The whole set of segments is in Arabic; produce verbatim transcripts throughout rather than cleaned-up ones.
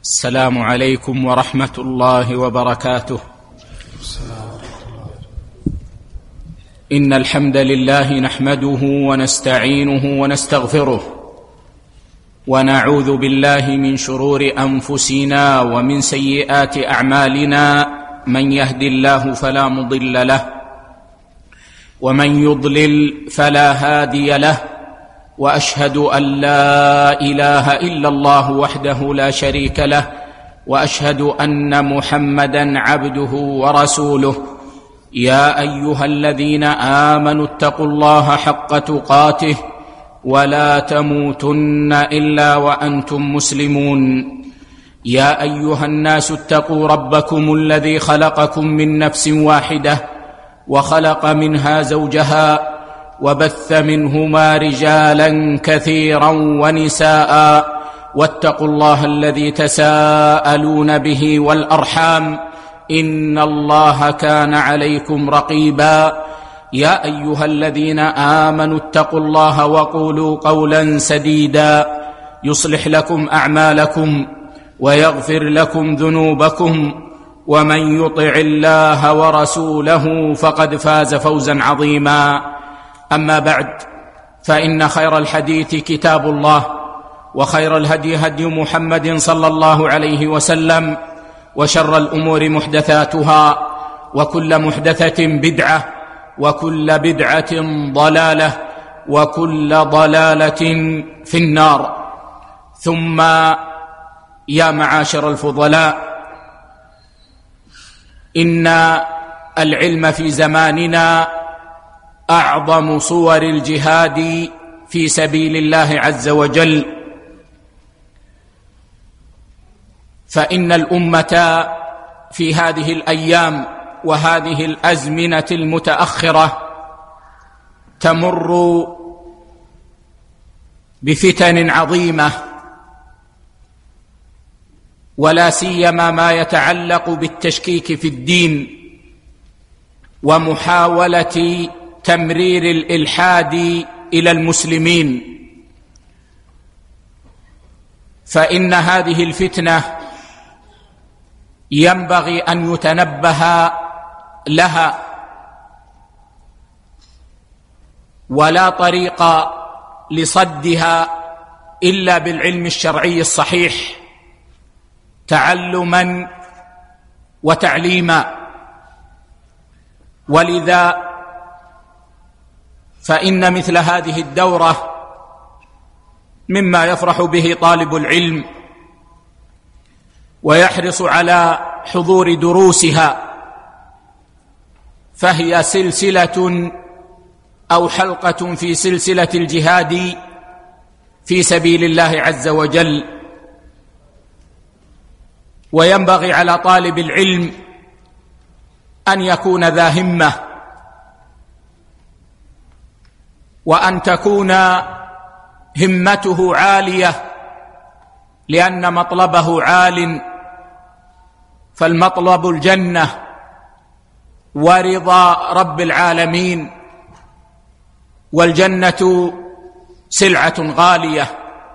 السلام عليكم ورحمة الله وبركاته. إن الحمد لله نحمده ونستعينه ونستغفره، ونعوذ بالله من شرور أنفسنا ومن سيئات أعمالنا. من يهد الله فلا مضل له، ومن يضلل فلا هادي له، وأشهد أن لا إله إلا الله وحده لا شريك له، وأشهد أن محمدًا عبده ورسوله. يا أيها الذين آمنوا اتقوا الله حق تقاته ولا تموتن إلا وأنتم مسلمون. يا أيها الناس اتقوا ربكم الذي خلقكم من نفس واحدة، وخلق منها زوجها، وبث منهما رجالا كثيرا ونساء، واتقوا الله الذي تساءلون به والأرحام، إن الله كان عليكم رقيبا. يا أيها الذين آمنوا اتقوا الله وقولوا قولا سديدا يصلح لكم أعمالكم ويغفر لكم ذنوبكم، ومن يطع الله ورسوله فقد فاز فوزا عظيما. أما بعد، فإن خير الحديث كتاب الله، وخير الهدي هدي محمد صلى الله عليه وسلم، وشر الأمور محدثاتها، وكل محدثة بدعة، وكل بدعة ضلالة، وكل ضلالة في النار. ثم يا معاشر الفضلاء، إن العلم في زماننا أعظم صور الجهاد في سبيل الله عز وجل، فإن الأمة في هذه الأيام وهذه الأزمنة المتأخرة تمر بفتن عظيمة، ولا سيما ما يتعلق بالتشكيك في الدين ومحاولة تمرير الإلحاد إلى المسلمين. فإن هذه الفتنة ينبغي أن يتنبه لها، ولا طريق لصدها إلا بالعلم الشرعي الصحيح تعلما وتعليما. ولذا فإن مثل هذه الدورة مما يفرح به طالب العلم ويحرص على حضور دروسها، فهي سلسلة أو حلقة في سلسلة الجهاد في سبيل الله عز وجل. وينبغي على طالب العلم أن يكون ذا همة، وأن تكون همته عالية، لأن مطلبه عال، فالمطلب الجنة ورضا رب العالمين، والجنة سلعة غالية.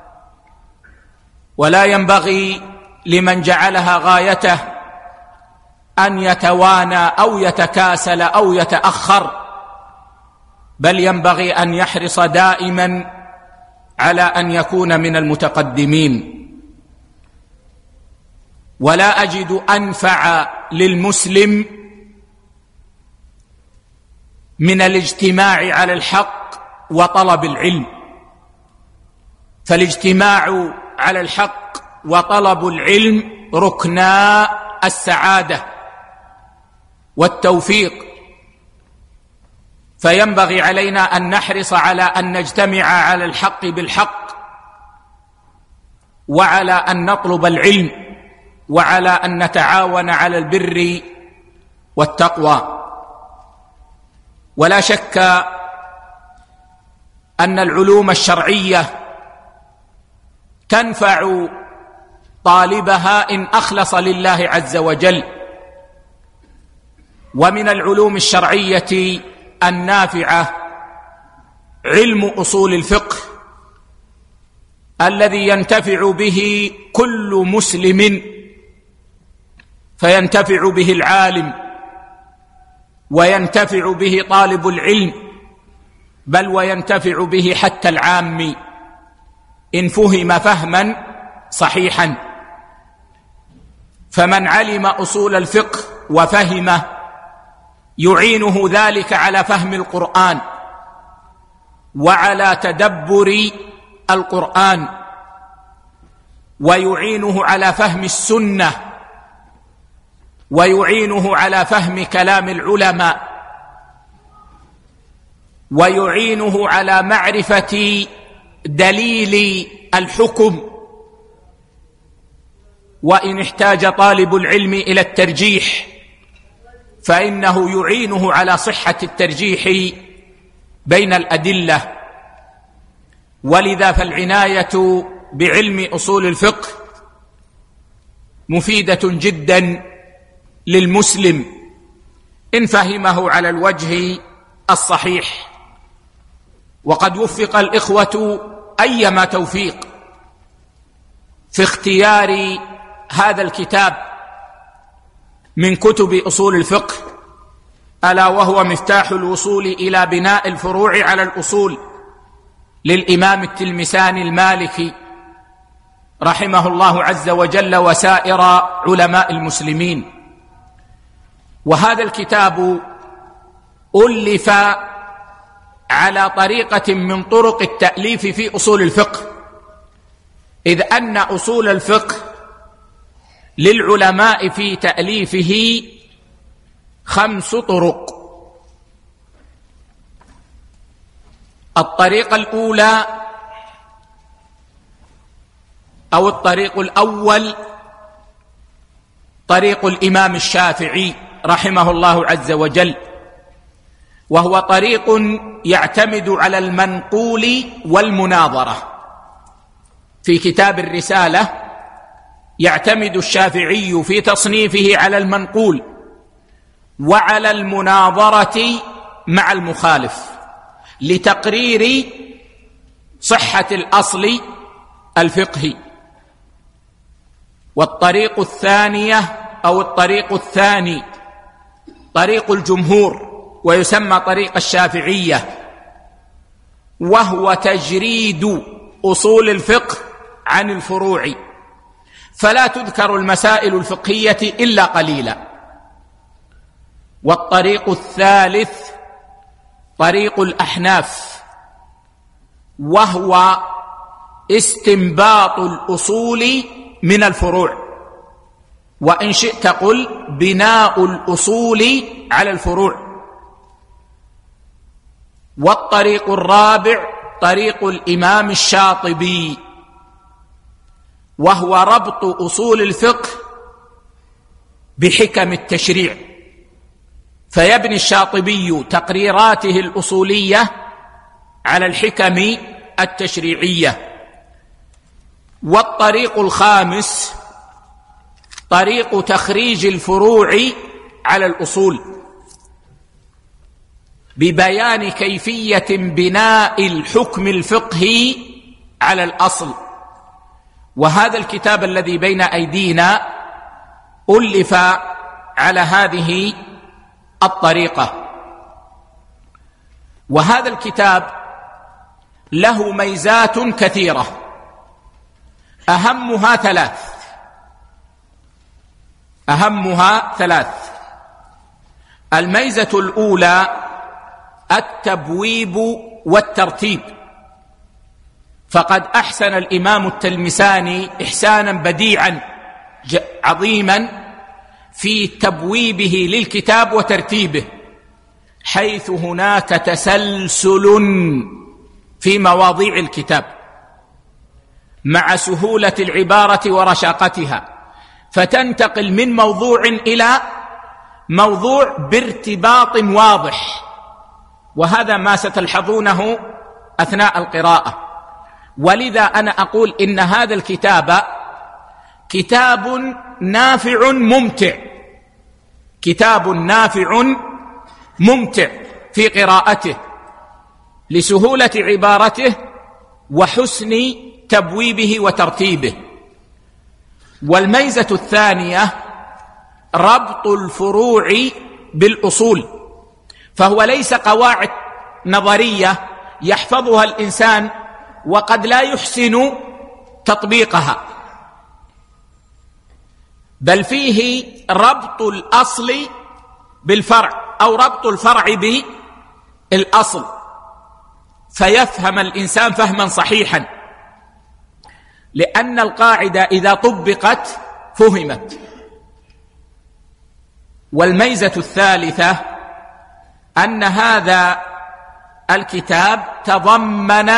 ولا ينبغي لمن جعلها غايته أن يتوانى أو يتكاسل أو يتأخر، بل ينبغي أن يحرص دائما على أن يكون من المتقدمين. ولا أجد أنفع للمسلم من الاجتماع على الحق وطلب العلم، فالاجتماع على الحق وطلب العلم ركنا السعادة والتوفيق. فينبغي علينا أن نحرص على أن نجتمع على الحق بالحق، وعلى أن نطلب العلم، وعلى أن نتعاون على البر والتقوى. ولا شك أن العلوم الشرعية تنفع طالبها إن أخلص لله عز وجل. ومن العلوم الشرعية النافعة علم أصول الفقه، الذي ينتفع به كل مسلم، فينتفع به العالم وينتفع به طالب العلم، بل وينتفع به حتى العام إن فهم فهما صحيحا. فمن علم أصول الفقه وفهمه يعينه ذلك على فهم القرآن وعلى تدبر القرآن، ويعينه على فهم السنة، ويعينه على فهم كلام العلماء، ويعينه على معرفة دليل الحكم. وإن احتاج طالب العلم إلى الترجيح فإنه يعينه على صحة الترجيح بين الأدلة. ولذا فالعناية بعلم أصول الفقه مفيدة جدا للمسلم إن فهمه على الوجه الصحيح. وقد وفق الإخوة أيما توفيق في اختيار هذا الكتاب من كتب أصول الفقه، ألا وهو مفتاح الوصول إلى بناء الفروع على الأصول للإمام التلمساني المالكي رحمه الله عز وجل وسائر علماء المسلمين. وهذا الكتاب ألف على طريقة من طرق التأليف في أصول الفقه، إذ أن أصول الفقه للعلماء في تأليفه خمس طرق. الطريقة الأولى أو الطريق الأول طريق الإمام الشافعي رحمه الله عز وجل، وهو طريق يعتمد على المنقول والمناظرة. في كتاب الرسالة يعتمد الشافعي في تصنيفه على المنقول وعلى المناظرة مع المخالف لتقرير صحة الأصل الفقهي. والطريق الثانية أو الطريق الثاني طريق الجمهور، ويسمى طريق الشافعية، وهو تجريد أصول الفقه عن الفروع، فلا تذكر المسائل الفقهية إلا قليلا. والطريق الثالث طريق الأحناف، وهو استنباط الأصول من الفروع، وإن شئت قل بناء الأصول على الفروع. والطريق الرابع طريق الإمام الشاطبي، وهو ربط أصول الفقه بحكم التشريع، فيبني الشاطبي تقريراته الأصولية على الحكم التشريعية. والطريق الخامس طريق تخريج الفروع على الأصول ببيان كيفية بناء الحكم الفقهي على الأصل. وهذا الكتاب الذي بين أيدينا ألف على هذه الطريقة. وهذا الكتاب له ميزات كثيرة، أهمها ثلاث أهمها ثلاث الميزة الأولى التبويب والترتيب، فقد أحسن الإمام التلمساني إحسانا بديعا عظيما في تبويبه للكتاب وترتيبه، حيث هناك تسلسل في مواضيع الكتاب مع سهولة العبارة ورشاقتها، فتنتقل من موضوع إلى موضوع بارتباط واضح، وهذا ما ستلحظونه أثناء القراءة. ولذا أنا أقول إن هذا الكتاب كتاب نافع ممتع، كتاب نافع ممتع في قراءته لسهولة عبارته وحسن تبويبه وترتيبه. والميزة الثانية ربط الفروع بالأصول، فهو ليس قواعد نظرية يحفظها الإنسان وقد لا يحسن تطبيقها، بل فيه ربط الأصل بالفرع أو ربط الفرع بالأصل، فيفهم الإنسان فهما صحيحا، لأن القاعدة إذا طبقت فهمت. والميزة الثالثة أن هذا الكتاب تضمن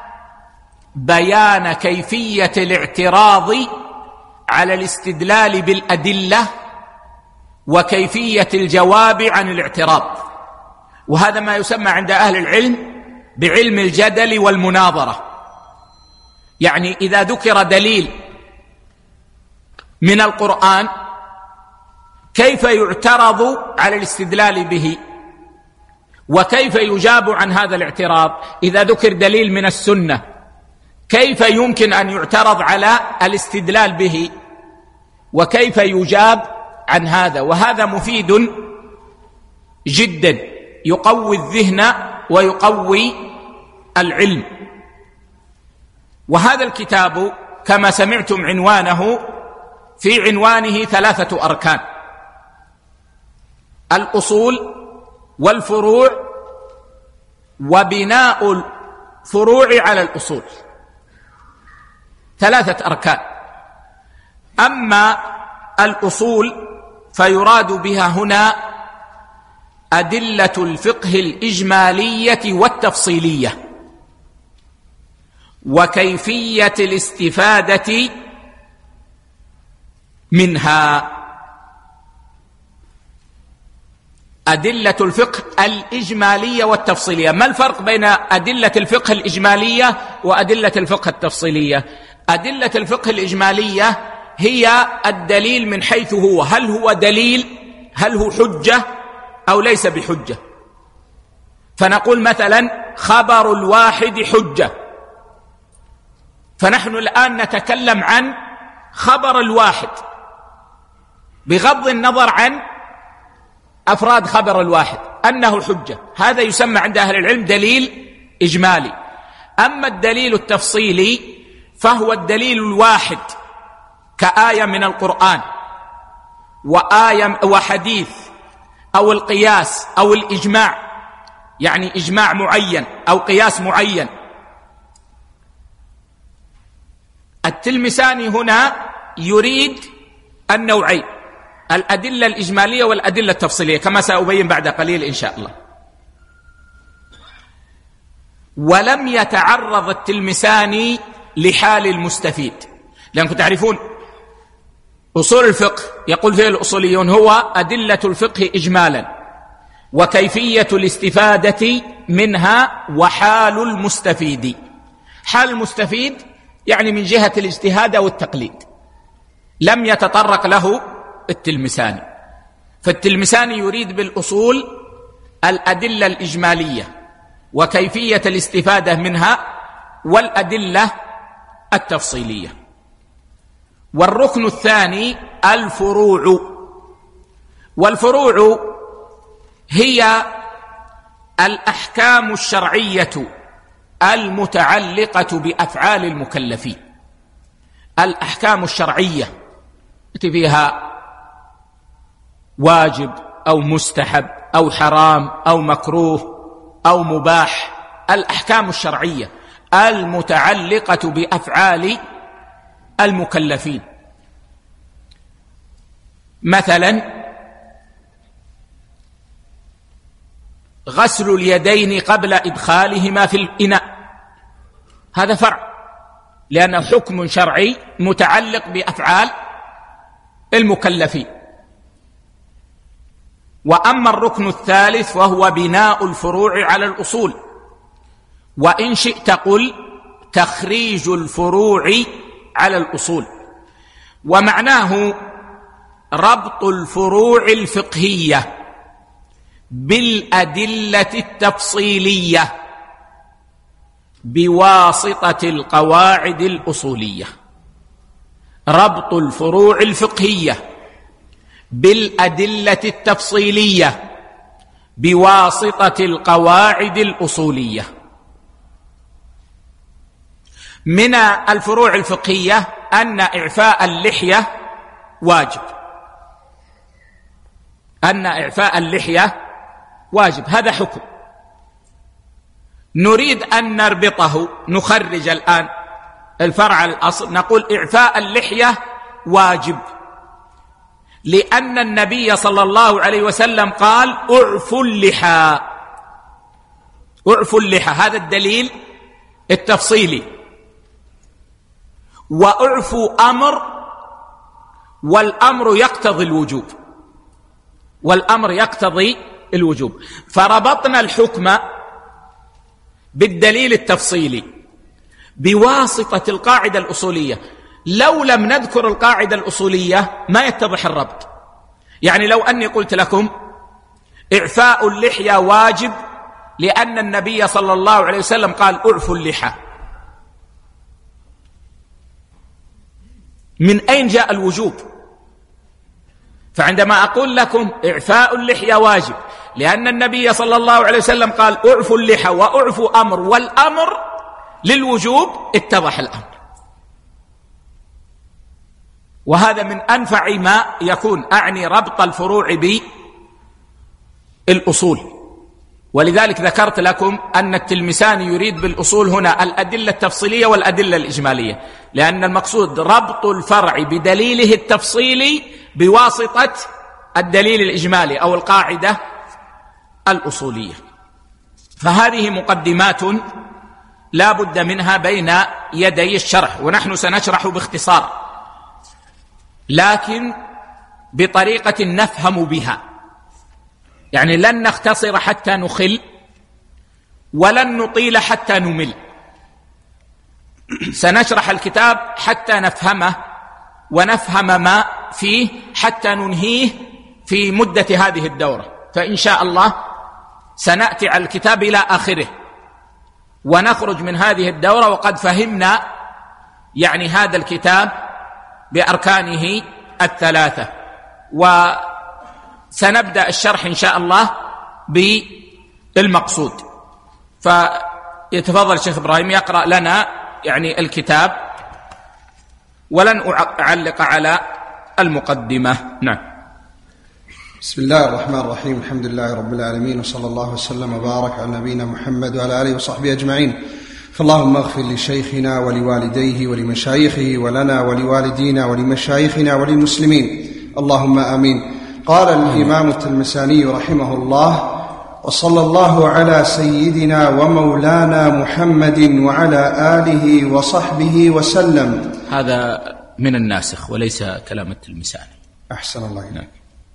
بيان كيفية الاعتراض على الاستدلال بالأدلة وكيفية الجواب عن الاعتراض، وهذا ما يسمى عند أهل العلم بعلم الجدل والمناظرة. يعني إذا ذكر دليل من القرآن كيف يعترض على الاستدلال به وكيف يجاب عن هذا الاعتراض. إذا ذكر دليل من السنة كيف يمكن أن يعترض على الاستدلال به وكيف يجاب عن هذا. وهذا مفيد جدا، يقوي الذهن ويقوي العلم. وهذا الكتاب كما سمعتم عنوانه، في عنوانه ثلاثة أركان: الأصول والفروع وبناء الفروع على الأصول، ثلاثة أركان. أما الأصول فيراد بها هنا أدلة الفقه الإجمالية والتفصيلية وكيفية الاستفادة منها. أدلة الفقه الإجمالية والتفصيلية. ما الفرق بين أدلة الفقه الإجمالية وأدلة الفقه التفصيلية؟ أدلة الفقه الإجمالية هي الدليل من حيث هو، هل هو دليل، هل هو حجة أو ليس بحجة. فنقول مثلا خبر الواحد حجة، فنحن الآن نتكلم عن خبر الواحد بغض النظر عن أفراد خبر الواحد أنه حجة، هذا يسمى عند أهل العلم دليل إجمالي. أما الدليل التفصيلي فهو الدليل الواحد كآية من القرآن وآية وحديث أو القياس أو الإجماع، يعني إجماع معين أو قياس معين. التلمساني هنا يريد النوعين، الأدلة الإجمالية والأدلة التفصيلية، كما سأبين بعد قليل إن شاء الله. ولم يتعرض التلمساني لحال المستفيد، لأنكم تعرفون أصول الفقه يقول فيه الأصوليون هو أدلة الفقه إجمالا وكيفية الاستفادة منها وحال المستفيد. حال المستفيد يعني من جهة الاجتهاد والتقليد، لم يتطرق له التلمساني. فالتلمساني يريد بالأصول الأدلة الإجمالية وكيفية الاستفادة منها والأدلة التفصيلية. والركن الثاني الفروع. والفروع هي الأحكام الشرعية المتعلقة بأفعال المكلفين. الأحكام الشرعية التي فيها واجب أو مستحب أو حرام أو مكروه أو مباح، الأحكام الشرعية المتعلقة بأفعال المكلفين. مثلا غسل اليدين قبل إدخالهما في الإناء، هذا فرع لأنه حكم شرعي متعلق بأفعال المكلفين. وأما الركن الثالث وهو بناء الفروع على الأصول، وإن شئت قل تخريج الفروع على الأصول، ومعناه ربط الفروع الفقهية بالأدلة التفصيلية بواسطة القواعد الأصولية، ربط الفروع الفقهية بالأدلة التفصيلية بواسطة القواعد الأصولية. من الفروع الفقهية أن إعفاء اللحية واجب، أن إعفاء اللحية واجب، هذا حكم. نريد أن نربطه، نخرج الآن الفرع الأصل، نقول إعفاء اللحية واجب لأن النبي صلى الله عليه وسلم قال اعفوا اللحى، اعفوا اللحى، هذا الدليل التفصيلي. واعفوا أمر، والأمر يقتضي الوجوب، والأمر يقتضي الوجوب، فربطنا الحكم بالدليل التفصيلي بواسطة القاعدة الأصولية. لو لم نذكر القاعدة الأصولية ما يتضح الربط. يعني لو أني قلت لكم إعفاء اللحية واجب لأن النبي صلى الله عليه وسلم قال اعفوا اللحى، من أين جاء الوجوب؟ فعندما أقول لكم إعفاء اللحية واجب لأن النبي صلى الله عليه وسلم قال اعفوا اللحى واعفوا أمر، والأمر للوجوب، اتضح الأمر. وهذا من أنفع ما يكون، أعني ربط الفروع بالأصول. ولذلك ذكرت لكم أن التلمساني يريد بالأصول هنا الأدلة التفصيلية والأدلة الإجمالية، لأن المقصود ربط الفرع بدليله التفصيلي بواسطة الدليل الإجمالي أو القاعدة الأصولية. فهذه مقدمات لا بد منها بين يدي الشرح، ونحن سنشرح باختصار لكن بطريقة نفهم بها، يعني لن نختصر حتى نخل ولن نطيل حتى نمل، سنشرح الكتاب حتى نفهمه ونفهم ما فيه حتى ننهيه في مدة هذه الدورة. فإن شاء الله سنأتي على الكتاب إلى آخره ونخرج من هذه الدورة وقد فهمنا يعني هذا الكتاب بأركانه الثلاثة، وسنبدأ الشرح إن شاء الله بالمقصود. فيتفضل الشيخ إبراهيم يقرأ لنا يعني الكتاب، ولن أعلق على المقدمة. نعم. بسم الله الرحمن الرحيم، الحمد لله رب العالمين، وصلى الله وسلم وبارك على نبينا محمد وعلى آله وصحبه أجمعين. فاللهم اغفر لشيخنا ولوالديه ولمشايخه ولنا ولوالدينا ولمشايخنا وللمسلمين، اللهم آمين. قال الإمام التلمساني رحمه الله: وصلى الله على سيدنا ومولانا محمد وعلى آله وصحبه وسلم. هذا من الناسخ وليس كلام التلمساني. أحسن الله إليك.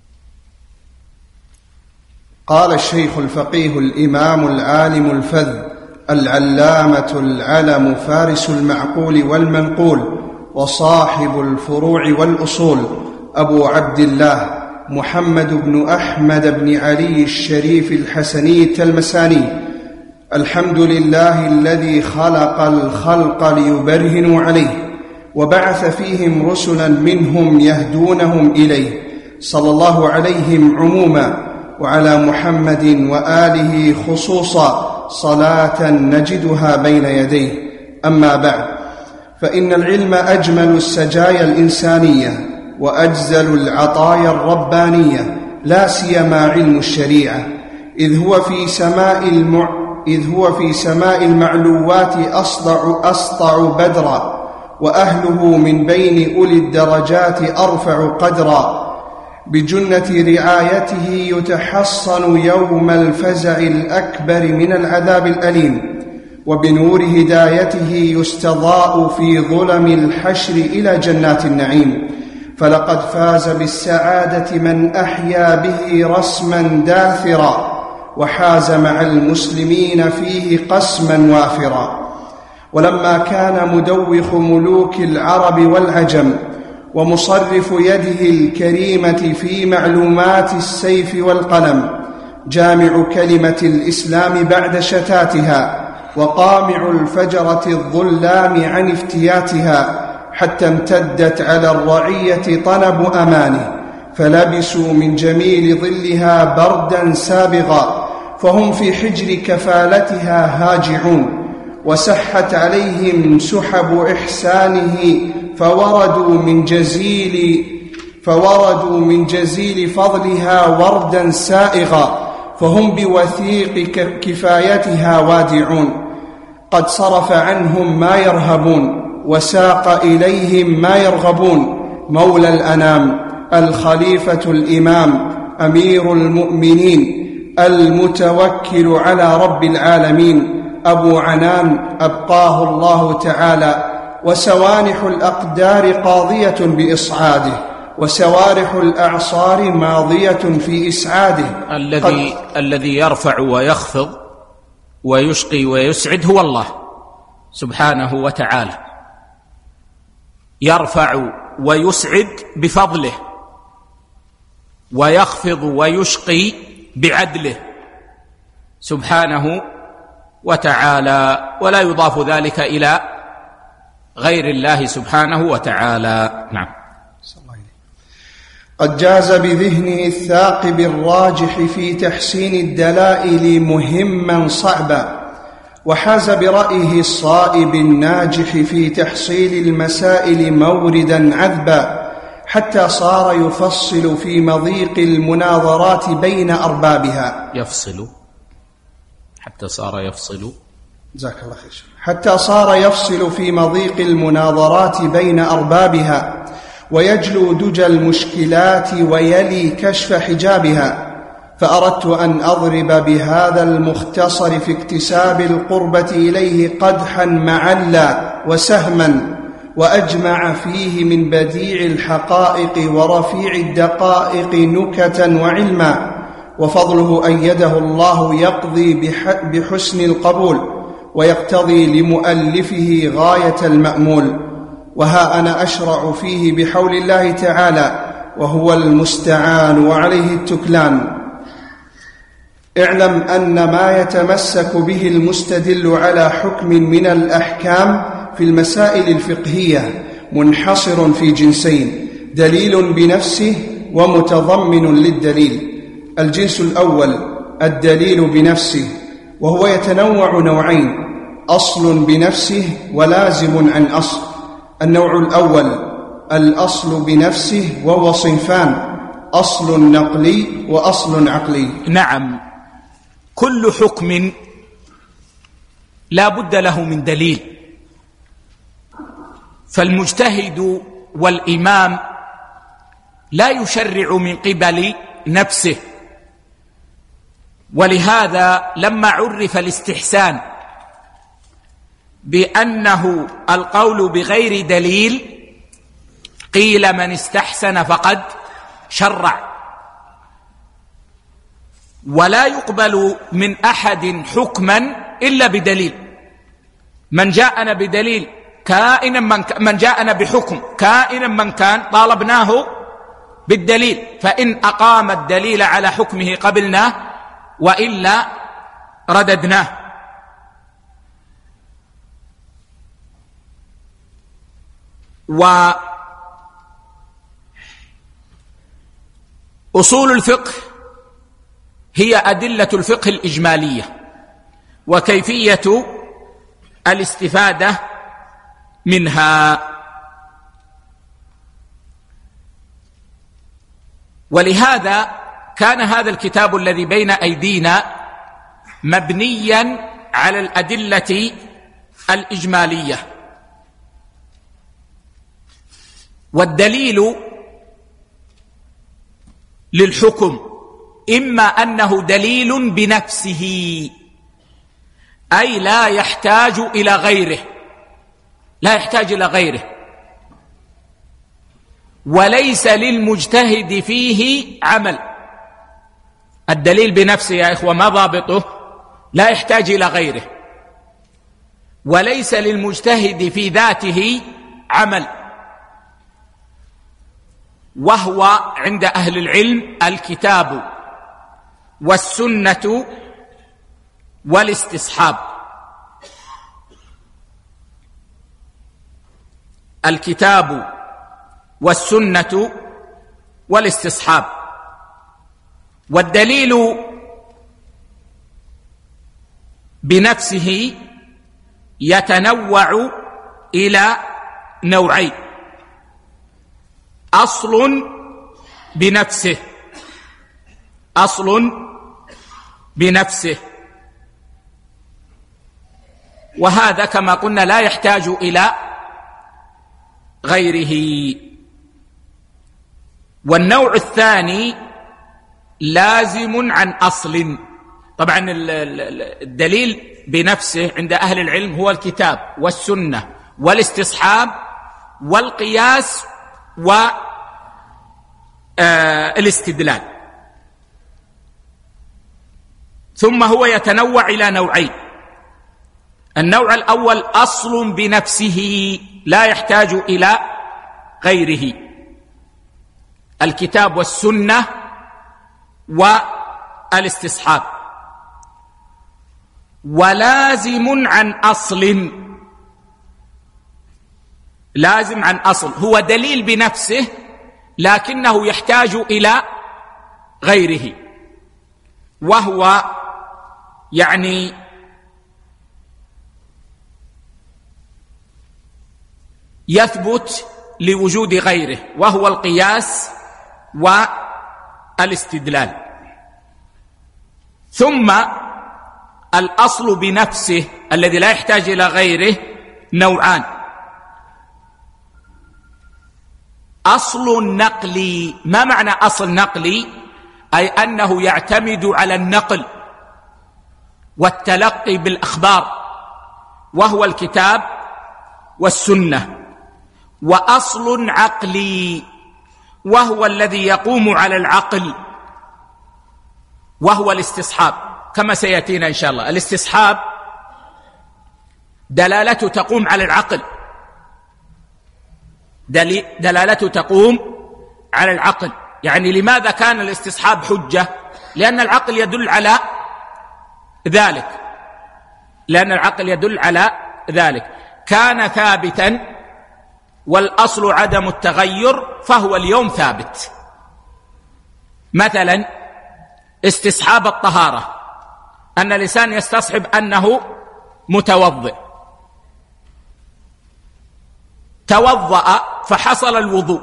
قال الشيخ الفقيه الإمام العالم الفذ العلامة العلم فارس المعقول والمنقول وصاحب الفروع والأصول أبو عبد الله محمد بن أحمد بن علي الشريف الحسني التلمساني: الحمد لله الذي خلق الخلق ليبرهنوا عليه وبعث فيهم رسلا منهم يهدونهم إليه، صلى الله عليهم عموما وعلى محمد وآله خصوصا صلاة نجدها بين يديه. أما بعد، فإن العلم أجمل السجايا الإنسانية وأجزل العطايا الربانية، لا سيما علم الشريعة، إذ هو في سماء المع... إذ هو في سماء المعلوات أسطع أسطع بدرا، وأهله من بين أولي الدرجات أرفع قدرا، بجنة رعايته يتحصن يوم الفزع الأكبر من العذاب الأليم، وبنور هدايته يستضاء في ظلم الحشر إلى جنات النعيم. فلقد فاز بالسعادة من أحيا به رسما داثرا وحاز مع المسلمين فيه قسما وافرا. ولما كان مدوخ ملوك العرب والعجم ومصرف يده الكريمة في معلومات السيف والقلم جامع كلمة الإسلام بعد شتاتها وقامع الفجرة الظلام عن افتياتها، حتى امتدت على الرعية طنب أمانه، فلبسوا من جميل ظلها بردا سابغا، فهم في حجر كفالتها هاجعون. وسحت عليهم سحب إحسانه، فوردوا من جزيل فوردوا من جزيل فضلها وردا سائغا، فهم بوثيق كفايتها وادعون. قد صرف عنهم ما يرهبون، وساق إليهم ما يرغبون. مولى الأنام، الخليفة الإمام، أمير المؤمنين، المتوكل على رب العالمين، أبو عنان أبقاه الله تعالى. وسوانح الأقدار قاضية بإصعاده، وسوارح الأعصار ماضية في إسعاده. الذي الذي يرفع ويخفض ويشقي ويسعد هو الله سبحانه وتعالى، يرفع ويسعد بفضله، ويخفض ويشقي بعدله سبحانه وتعالى، ولا يضاف ذلك إلى غير الله سبحانه وتعالى. نعم. قد جاز بذهنه الثاقب الراجح في تحسين الدلائل مهما صعبا، وحاز برأيه الصائب الناجح في تحصيل المسائل موردا عذبا، حتى صار يفصل في مضيق المناظرات بين أربابها. يفصل حتى صار يفصل جزاك الله خير. حتى صار يفصل في مضيق المناظرات بين أربابها، ويجلو دجى المشكلات ويلي كشف حجابها. فأردت أن أضرب بهذا المختصر في اكتساب القربة إليه قدحا معلا وسهما، وأجمع فيه من بديع الحقائق ورفيع الدقائق نكتا وعلما. وفضله أيده الله يقضي بحسن القبول، ويقتضي لمؤلفه غاية المأمول. وها أنا أشرع فيه بحول الله تعالى، وهو المستعان وعليه التكلان. اعلم أن ما يتمسك به المستدل على حكم من الأحكام في المسائل الفقهية منحصر في جنسين: دليل بنفسه ومتضمن للدليل. الجنس الأول الدليل بنفسه، وهو يتنوع نوعين: أصل بنفسه ولازم عن أصل. النوع الأول الأصل بنفسه، وهو صنفان: أصل نقلي وأصل عقلي. نعم، كل حكم لا بد له من دليل، فالمجتهد والإمام لا يشرع من قبل نفسه. ولهذا لما عرف الاستحسان بأنه القول بغير دليل، قيل من استحسن فقد شرع. ولا يقبل من أحد حكما إلا بدليل. من جاءنا بدليل كائنا من, ك... من جاءنا بحكم كائنا من كان طالبناه بالدليل، فإن أقام الدليل على حكمه قبلناه، وإلا رددناه. وأصول الفقه هي أدلة الفقه الإجمالية وكيفية الاستفادة منها. ولهذا كان هذا الكتاب الذي بين أيدينا مبنيا على الأدلة الإجمالية. والدليل للحكم إما أنه دليل بنفسه، أي لا يحتاج إلى غيره، لا يحتاج إلى غيره، وليس للمجتهد فيه عمل. الدليل بنفسه يا إخوة ما ضابطه؟ لا يحتاج إلى غيره، وليس للمجتهد في ذاته عمل، وهو عند أهل العلم الكتاب والسنة والاستصحاب. الكتاب والسنة والاستصحاب. والدليل بنفسه يتنوع إلى نوعين: أصل بنفسه أصل بنفسه وهذا كما قلنا لا يحتاج إلى غيره. والنوع الثاني لازم عن أصل. طبعا الدليل بنفسه عند أهل العلم هو الكتاب والسنة والاستصحاب والقياس والاستدلال. ثم هو يتنوع إلى نوعين: النوع الأول أصل بنفسه لا يحتاج إلى غيره، الكتاب والسنة والاستصحاب. ولازم عن أصل، لازم عن أصل هو دليل بنفسه لكنه يحتاج إلى غيره، وهو يعني يثبت لوجود غيره، وهو القياس والاستدلال. ثم الأصل بنفسه الذي لا يحتاج إلى غيره نوعان: أصل نقلي. ما معنى أصل نقلي؟ أي أنه يعتمد على النقل والتلقي بالأخبار، وهو الكتاب والسنة. وأصل عقلي، وهو الذي يقوم على العقل، وهو الاستصحاب كما سيأتينا إن شاء الله. الاستصحاب دلالته تقوم على العقل، دلالته تقوم على العقل. يعني لماذا كان الاستصحاب حجة؟ لأن العقل يدل على ذلك، لأن العقل يدل على ذلك. كان ثابتا والأصل عدم التغير فهو اليوم ثابت. مثلا استصحاب الطهارة، أن الإنسان يستصحب أنه متوضئ، توضأ فحصل الوضوء،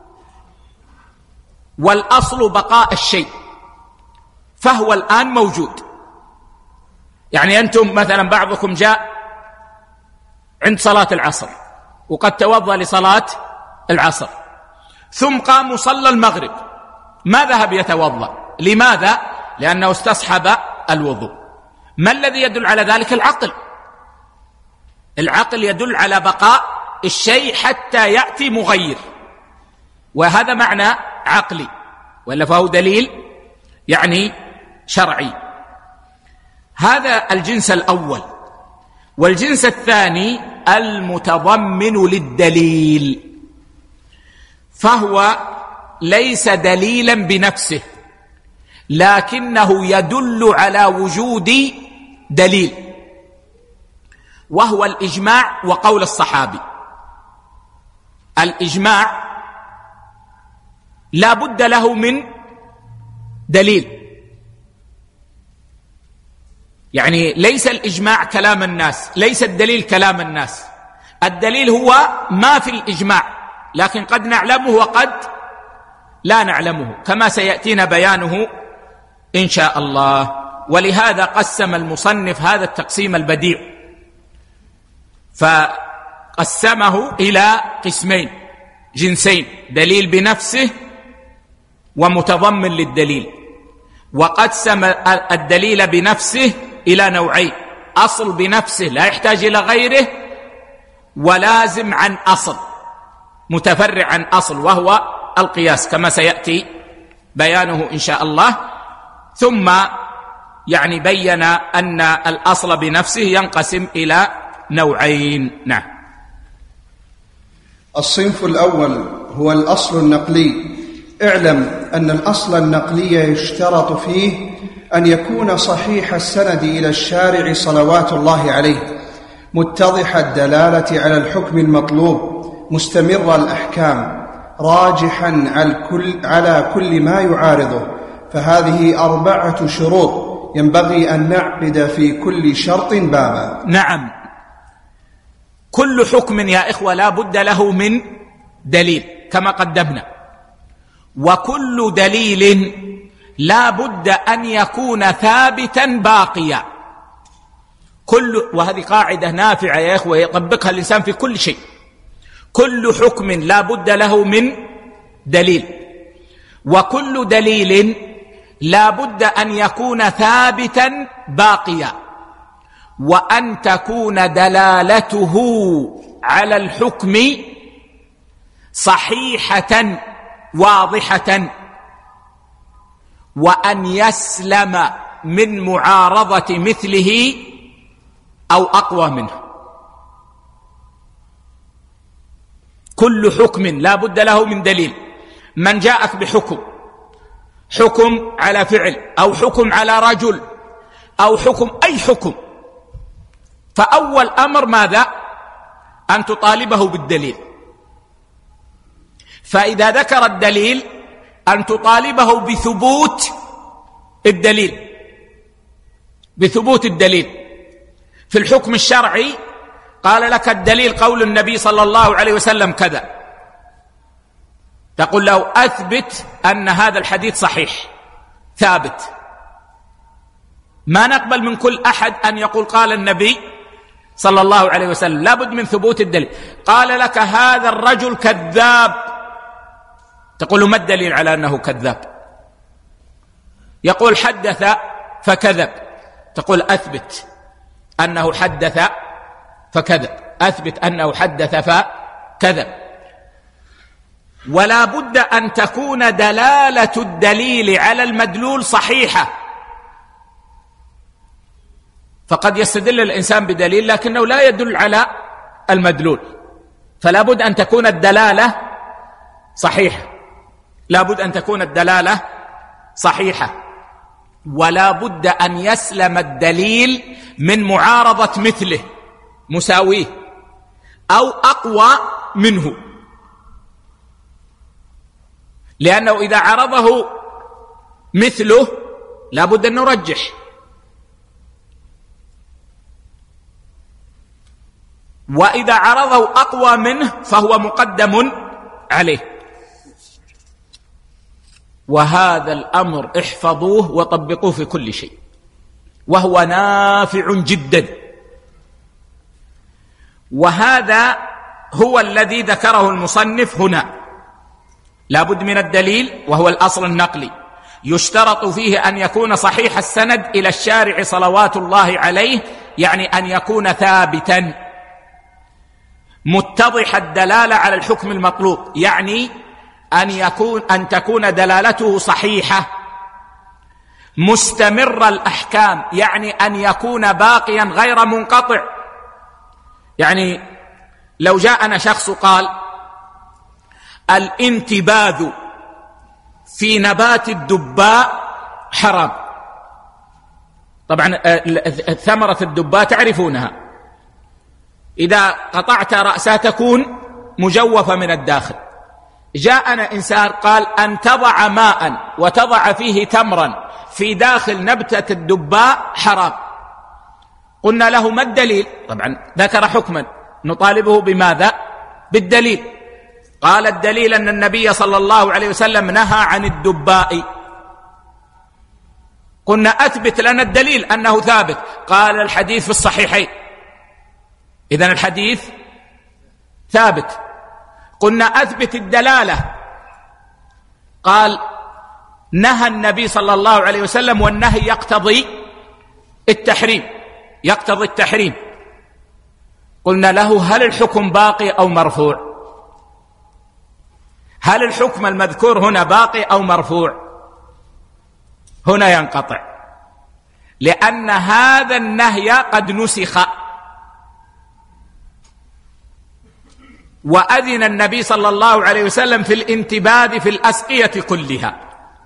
والأصل بقاء الشيء فهو الآن موجود. يعني أنتم مثلا بعضكم جاء عند صلاة العصر وقد توضأ لصلاة العصر، ثم قام وصلى المغرب، ما ذهب يتوضأ. لماذا؟ لأنه استصحب الوضوء. ما الذي يدل على ذلك؟ العقل. العقل يدل على بقاء الشيء حتى يأتي مغير، وهذا معنى عقلي، ولا فهو دليل يعني شرعي. هذا الجنس الأول. والجنس الثاني المتضمن للدليل، فهو ليس دليلا بنفسه لكنه يدل على وجود دليل، وهو الإجماع وقول الصحابي. الإجماع لا بد له من دليل، يعني ليس الإجماع كلام الناس، ليس الدليل كلام الناس. الدليل هو ما في الإجماع، لكن قد نعلمه وقد لا نعلمه كما سيأتينا بيانه إن شاء الله. ولهذا قسم المصنف هذا التقسيم البديع، فقسمه إلى قسمين: جنسين، دليل بنفسه ومتضمن للدليل. وقسم الدليل بنفسه إلى نوعين: أصل بنفسه لا يحتاج إلى غيره، ولازم عن أصل متفرع عن أصل وهو القياس كما سيأتي بيانه إن شاء الله. ثم يعني بين أن الأصل بنفسه ينقسم إلى نوعين. نعم. الصنف الأول هو الأصل النقلي. اعلم أن الأصل النقلي يشترط فيه أن يكون صحيح السند إلى الشارع صلوات الله عليه، متضح الدلالة على الحكم المطلوب، مستمر الأحكام راجحا على كل ما يعارضه، فهذه أربعة شروط ينبغي أن نعقد في كل شرط بابا. نعم، كل حكم يا إخوة لا بد له من دليل كما قدمنا، وكل دليل لا بد أن يكون ثابتا باقيا. كل وهذه قاعدة نافعة يا إخوة يطبقها الإنسان في كل شيء. كل حكم لا بد له من دليل، وكل دليل لا بد أن يكون ثابتا باقيا، وأن تكون دلالته على الحكم صحيحة واضحة، وأن يسلم من معارضة مثله أو أقوى منه. كل حكم لا بد له من دليل. من جاءك بحكم، حكم على فعل أو حكم على رجل أو حكم أي حكم، فأول أمر ماذا؟ أن تطالبه بالدليل. فإذا ذكر الدليل أن تطالبه بثبوت الدليل، بثبوت الدليل. في الحكم الشرعي قال لك الدليل قول النبي صلى الله عليه وسلم كذا، تقول له أثبت أن هذا الحديث صحيح ثابت. ما نقبل من كل أحد أن يقول قال النبي صلى الله عليه وسلم، لابد من ثبوت الدليل. قال لك هذا الرجل كذاب، تقول ما الدليل على أنه كذاب؟ يقول حدث فكذب، تقول أثبت أنه حدث فكذب، أثبت أنه حدث فكذب. ولا بد أن تكون دلالة الدليل على المدلول صحيحة. فقد يستدل الإنسان بدليل لكنه لا يدل على المدلول، فلا بد أن تكون الدلالة صحيحة، لا بد أن تكون الدلالة صحيحة، ولا بد أن يسلم الدليل من معارضة مثله مساويه أو أقوى منه، لأنه إذا عرضه مثله لا بد أن نرجح. وإذا عرضه أقوى منه فهو مقدم عليه. وهذا الأمر احفظوه وطبقوه في كل شيء، وهو نافع جدا. وهذا هو الذي ذكره المصنف هنا. لا بد من الدليل وهو الأصل النقلي، يشترط فيه أن يكون صحيح السند إلى الشارع صلوات الله عليه، يعني أن يكون ثابتا متضح الدلالة على الحكم المطلوب، يعني أن يكون أن تكون دلالته صحيحة مستمر الأحكام، يعني أن يكون باقيا غير منقطع. يعني لو جاءنا شخص قال الانتباذ في نبات الدباء حرام، طبعا ثمرة الدباء تعرفونها، إذا قطعت رأسها تكون مجوفة من الداخل. جاءنا إنسان قال أن تضع ماء وتضع فيه تمرا في داخل نبتة الدباء حرام، قلنا له ما الدليل؟ طبعا ذكر حكما، نطالبه بماذا؟ بالدليل. قال الدليل أن النبي صلى الله عليه وسلم نهى عن الدباء. قلنا أثبت لنا الدليل أنه ثابت، قال الحديث في الصحيحين، إذن الحديث ثابت. قلنا أثبت الدلالة، قال نهى النبي صلى الله عليه وسلم، والنهي يقتضي التحريم، يقتضي التحريم. قلنا له هل الحكم باقي أو مرفوع؟ هل الحكم المذكور هنا باقي أو مرفوع؟ هنا ينقطع، لأن هذا النهي قد نسخ، وأذن النبي صلى الله عليه وسلم في الانتباذ في الأسقية كلها.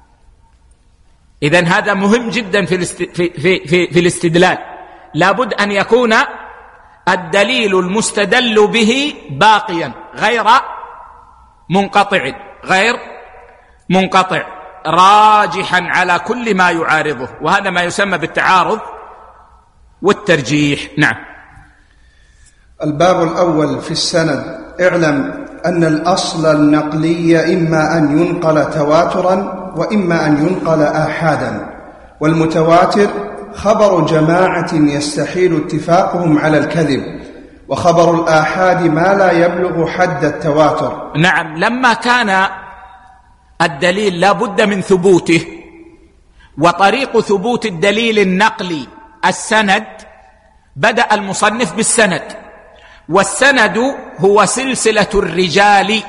إذن هذا مهم جدا في, الاست... في, في, في, في الاستدلال. لابد أن يكون الدليل المستدل به باقيا غير منقطع غير منقطع راجحا على كل ما يعارضه، وهذا ما يسمى بالتعارض والترجيح. نعم. الباب الأول في السند. اعلم أن الأصل النقلي إما أن ينقل تواترا وإما أن ينقل آحادا، والمتواتر خبر جماعة يستحيل اتفاقهم على الكذب، وخبر الآحاد ما لا يبلغ حد التواتر. نعم. لما كان الدليل لا بد من ثبوته، وطريق ثبوت الدليل النقلي السند، بدأ المصنف بالسند، والسند هو سلسلة الرجال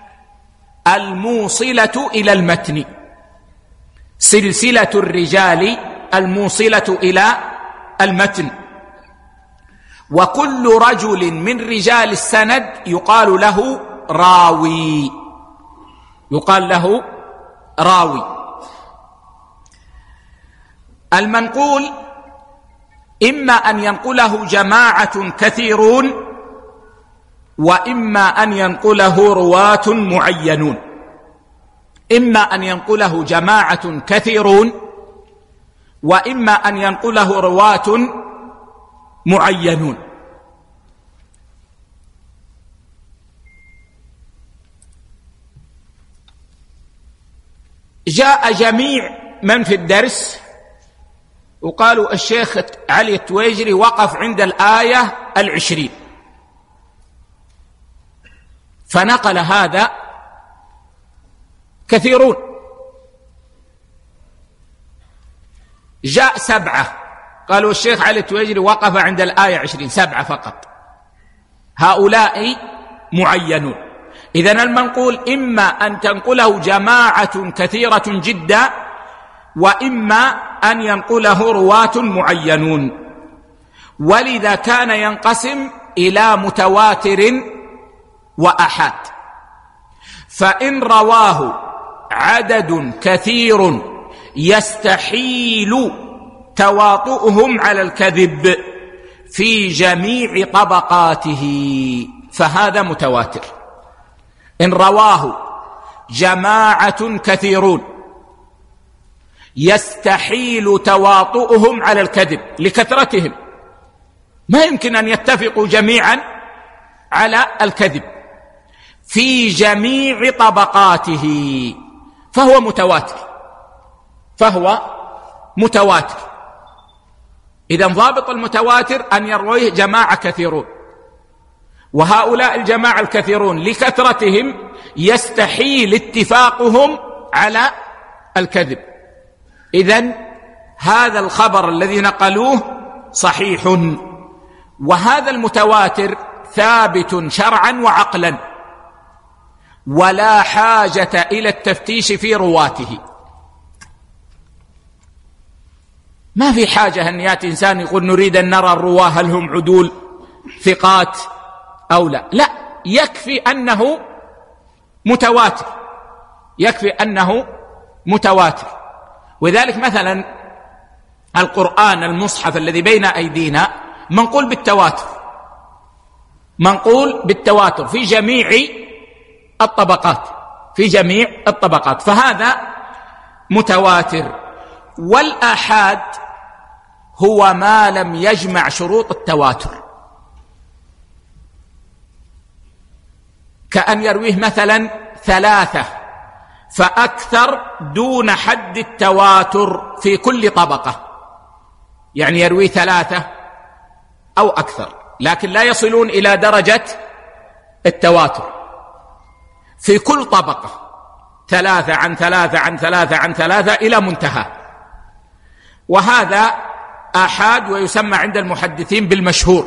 الموصلة إلى المتن، سلسلة الرجال الموصلة إلى المتن، وكل رجل من رجال السند يقال له راوي، يقال له راوي. المنقول إما أن ينقله جماعة كثيرون، وإما أن ينقله رواة معينون. إما أن ينقله جماعة كثيرون، وإما أن ينقله رواة معينون. جاء جميع من في الدرس وقالوا الشيخ علي التويجري وقف عند الآية العشرين، فنقل هذا كثيرون. جاء سبعة قالوا الشيخ علي التويجري وقف عند الآية عشرين، سبعة فقط، هؤلاء معينون. إذن المنقول إما أن تنقله جماعة كثيرة جدا، وإما أن ينقله رواة معينون. ولذا كان ينقسم إلى متواتر وأحاد، فإن رواه عدد كثير يستحيل تواطؤهم على الكذب في جميع طبقاته فهذا متواتر. إن رواه جماعة كثيرون يستحيل تواطؤهم على الكذب لكثرتهم، ما يمكن أن يتفقوا جميعا على الكذب في جميع طبقاته فهو متواتر، فهو متواتر. إذن ضابط المتواتر أن يرويه جماعة كثيرون، وهؤلاء الجماعة الكثيرون لكثرتهم يستحيل اتفاقهم على الكذب. إذن هذا الخبر الذي نقلوه صحيح، وهذا المتواتر ثابت شرعا وعقلا، ولا حاجة إلى التفتيش في رواته. ما في حاجة أن يأتي إنسان يقول نريد أن نرى الرواه هل هم عدول ثقات أو لا، لا، يكفي أنه متواتر، يكفي أنه متواتر. وذلك مثلا القرآن المصحف الذي بين أيدينا منقول بالتواتر، منقول بالتواتر في جميع الطبقات، في جميع الطبقات، فهذا متواتر. والآحاد هو ما لم يجمع شروط التواتر، كأن يرويه مثلا ثلاثة فأكثر دون حد التواتر في كل طبقة، يعني يروي ثلاثة أو أكثر لكن لا يصلون إلى درجة التواتر في كل طبقة، ثلاثة عن ثلاثة عن ثلاثة عن ثلاثة إلى منتهى. وهذا آحاد ويسمى عند المحدثين بالمشهور.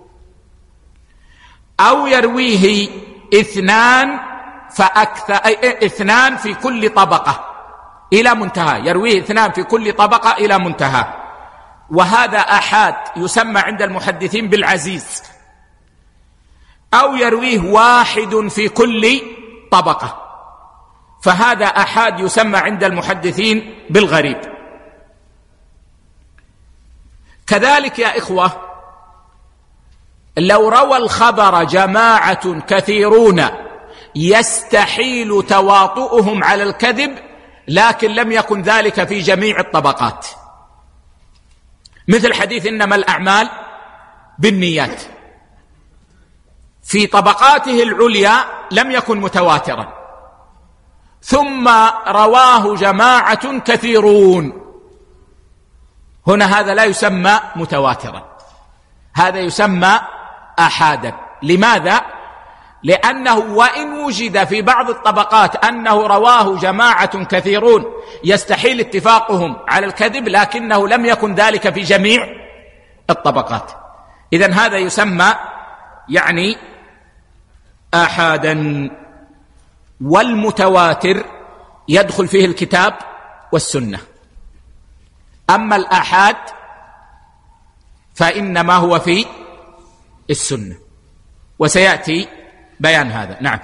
أو يرويه اثنان فأكثر، أي اثنان في كل طبقة إلى منتهى، يرويه اثنان في كل طبقة إلى منتهى، وهذا آحاد يسمى عند المحدثين بالعزيز. أو يرويه واحد في كل طبقة، فهذا آحاد يسمى عند المحدثين بالغريب. كذلك يا إخوة لو روى الخبر جماعة كثيرون يستحيل تواطؤهم على الكذب، لكن لم يكن ذلك في جميع الطبقات، مثل حديث إنما الأعمال بالنيات، في طبقاته العليا لم يكن متواترا، ثم رواه جماعة كثيرون، هنا هذا لا يسمى متواترا، هذا يسمى آحادا. لماذا؟ لأنه وإن وجد في بعض الطبقات أنه رواه جماعة كثيرون يستحيل اتفاقهم على الكذب، لكنه لم يكن ذلك في جميع الطبقات. إذن هذا يسمى يعني آحادا. والمتواتر يدخل فيه الكتاب والسنة، أما الآحاد فإنما هو في السنة، وسيأتي بيان هذا. نعم.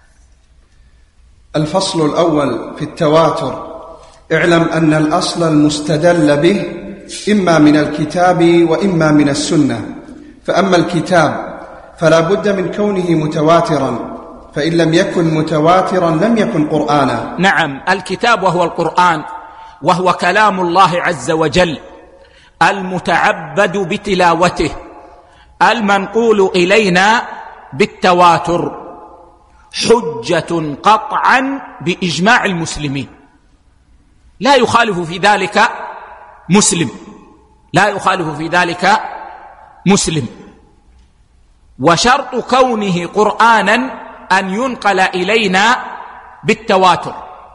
الفصل الأول في التواتر. اعلم أن الأصل المستدل به إما من الكتاب وإما من السنة، فأما الكتاب فلا بد من كونه متواترا، فإن لم يكن متواترا لم يكن قرآنا. نعم، الكتاب وهو القرآن، وهو كلام الله عز وجل المتعبد بتلاوته، المنقول إلينا بالتواتر، حجة قطعا بإجماع المسلمين، لا يخالف في ذلك مسلم، لا يخالف في ذلك مسلم. وشرط كونه قرآنا أن ينقل إلينا بالتواتر،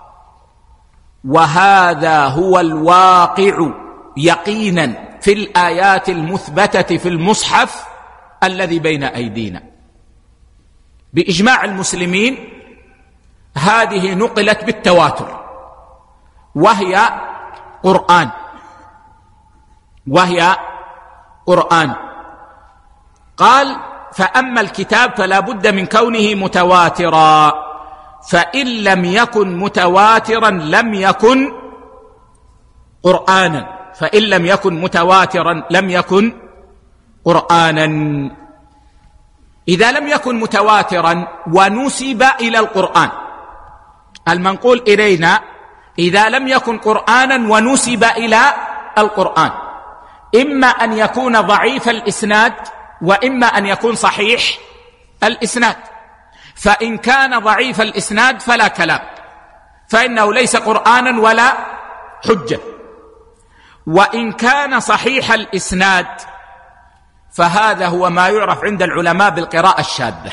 وهذا هو الواقع يقينا في الآيات المثبتة في المصحف الذي بين أيدينا بإجماع المسلمين، هذه نقلت بالتواتر وهي قرآن، وهي قرآن. قال: فأما الكتاب فلا بد من كونه متواترا، فإن لم يكن متواترا لم يكن قرآنا، فإن لم يكن متواترا لم يكن قرآنا. إذا لم يكن متواترا ونسب إلى القرآن، المنقول إلينا إذا لم يكن قرآنا ونسب إلى القرآن، إما أن يكون ضعيف الإسناد وإما أن يكون صحيح الإسناد. فإن كان ضعيف الإسناد فلا كلام، فإنه ليس قرآنا ولا حجة. وإن كان صحيح الإسناد فهذا هو ما يعرف عند العلماء بالقراءة الشاذة،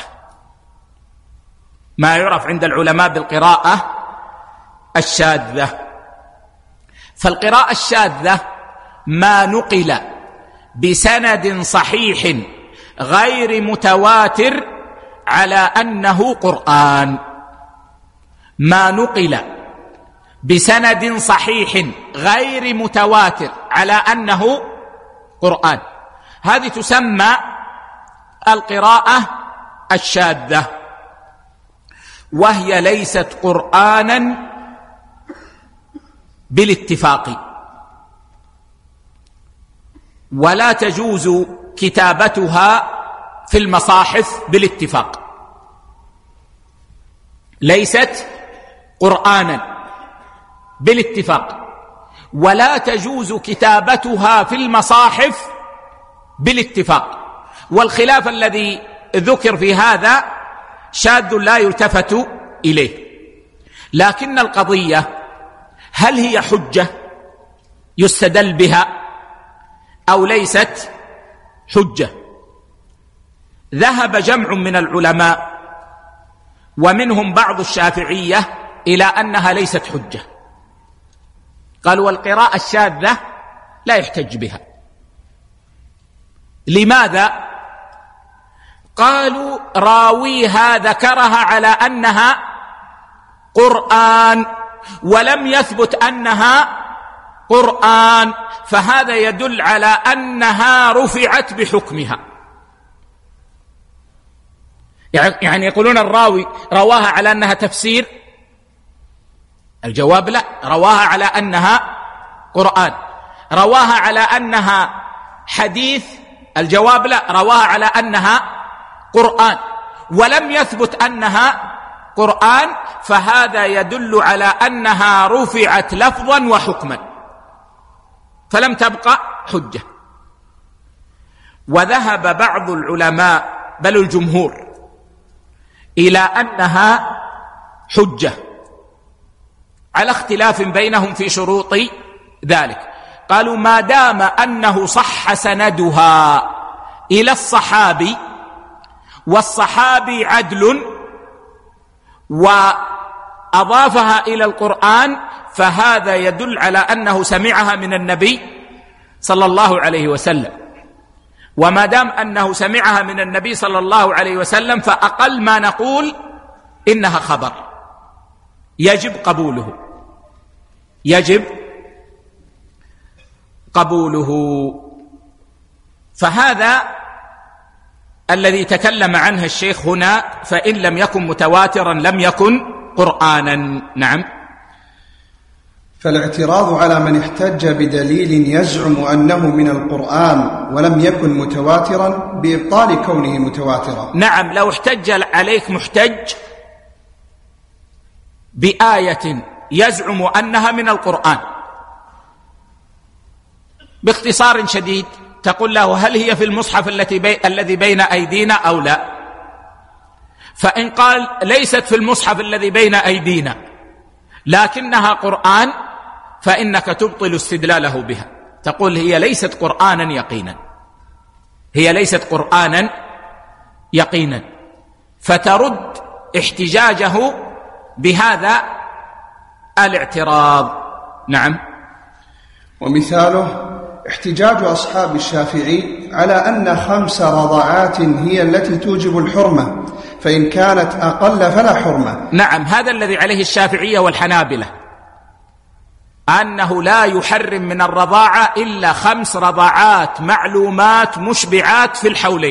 ما يعرف عند العلماء بالقراءة الشاذة. فالقراءة الشاذة ما نقل بسند صحيح غير متواتر على أنه قرآن، ما نقل بسند صحيح غير متواتر على أنه قرآن، هذه تسمى القراءة الشاذة، وهي ليست قرآنا بالاتفاق، ولا تجوز كتابتها في المصاحف بالاتفاق، ليست قرآنا بالاتفاق، ولا تجوز كتابتها في المصاحف بالاتفاق. والخلاف الذي ذكر في هذا شاذ لا يلتفت إليه. لكن القضية هل هي حجة يستدل بها أو ليست حجة؟ ذهب جمع من العلماء ومنهم بعض الشافعية إلى أنها ليست حجة، قالوا والقراءة الشاذة لا يحتج بها. لماذا؟ قالوا راويها ذكرها على أنها قرآن ولم يثبت أنها قرآن، فهذا يدل على أنها رفعت بحكمها. يعني يقولون الراوي رواها على أنها تفسير، الجواب لا، رواها على أنها قرآن. رواها على أنها حديث، الجواب لا، رواها على أنها قرآن ولم يثبت أنها قرآن، فهذا يدل على أنها رفعت لفظا وحكما فلم تبقى حجة. وذهب بعض العلماء بل الجمهور إلى أنها حجة على اختلاف بينهم في شروط ذلك. قالوا ما دام أنه صح سندها إلى الصحابي والصحابي عدل وأضافها إلى القرآن فهذا يدل على أنه سمعها من النبي صلى الله عليه وسلم. وما دام أنه سمعها من النبي صلى الله عليه وسلم فأقل ما نقول إنها خبر يجب قبوله، يجب قبوله. فهذا الذي تكلم عنه الشيخ هنا، فإن لم يكن متواترا لم يكن قرآنا. نعم. فالاعتراض على من احتج بدليل يزعم أنه من القرآن ولم يكن متواترا بإبطال كونه متواترا. نعم، لو احتج عليك محتج بآية يزعم أنها من القرآن باختصار شديد تقول له هل هي في المصحف التي بي... الذي بين أيدينا أو لا؟ فإن قال ليست في المصحف الذي بين أيدينا لكنها قرآن فإنك تبطل استدلاله بها، تقول هي ليست قرآنا يقينا، هي ليست قرآنا يقينا، فترد احتجاجه بهذا الاعتراض. نعم. ومثاله احتجاج أصحاب الشافعي على أن خمس رضعات هي التي توجب الحرمة، فإن كانت أقل فلا حرمة. نعم، هذا الذي عليه الشافعية والحنابلة، أنه لا يحرم من الرضاعة إلا خمس رضعات معلومات مشبعات في الحولين.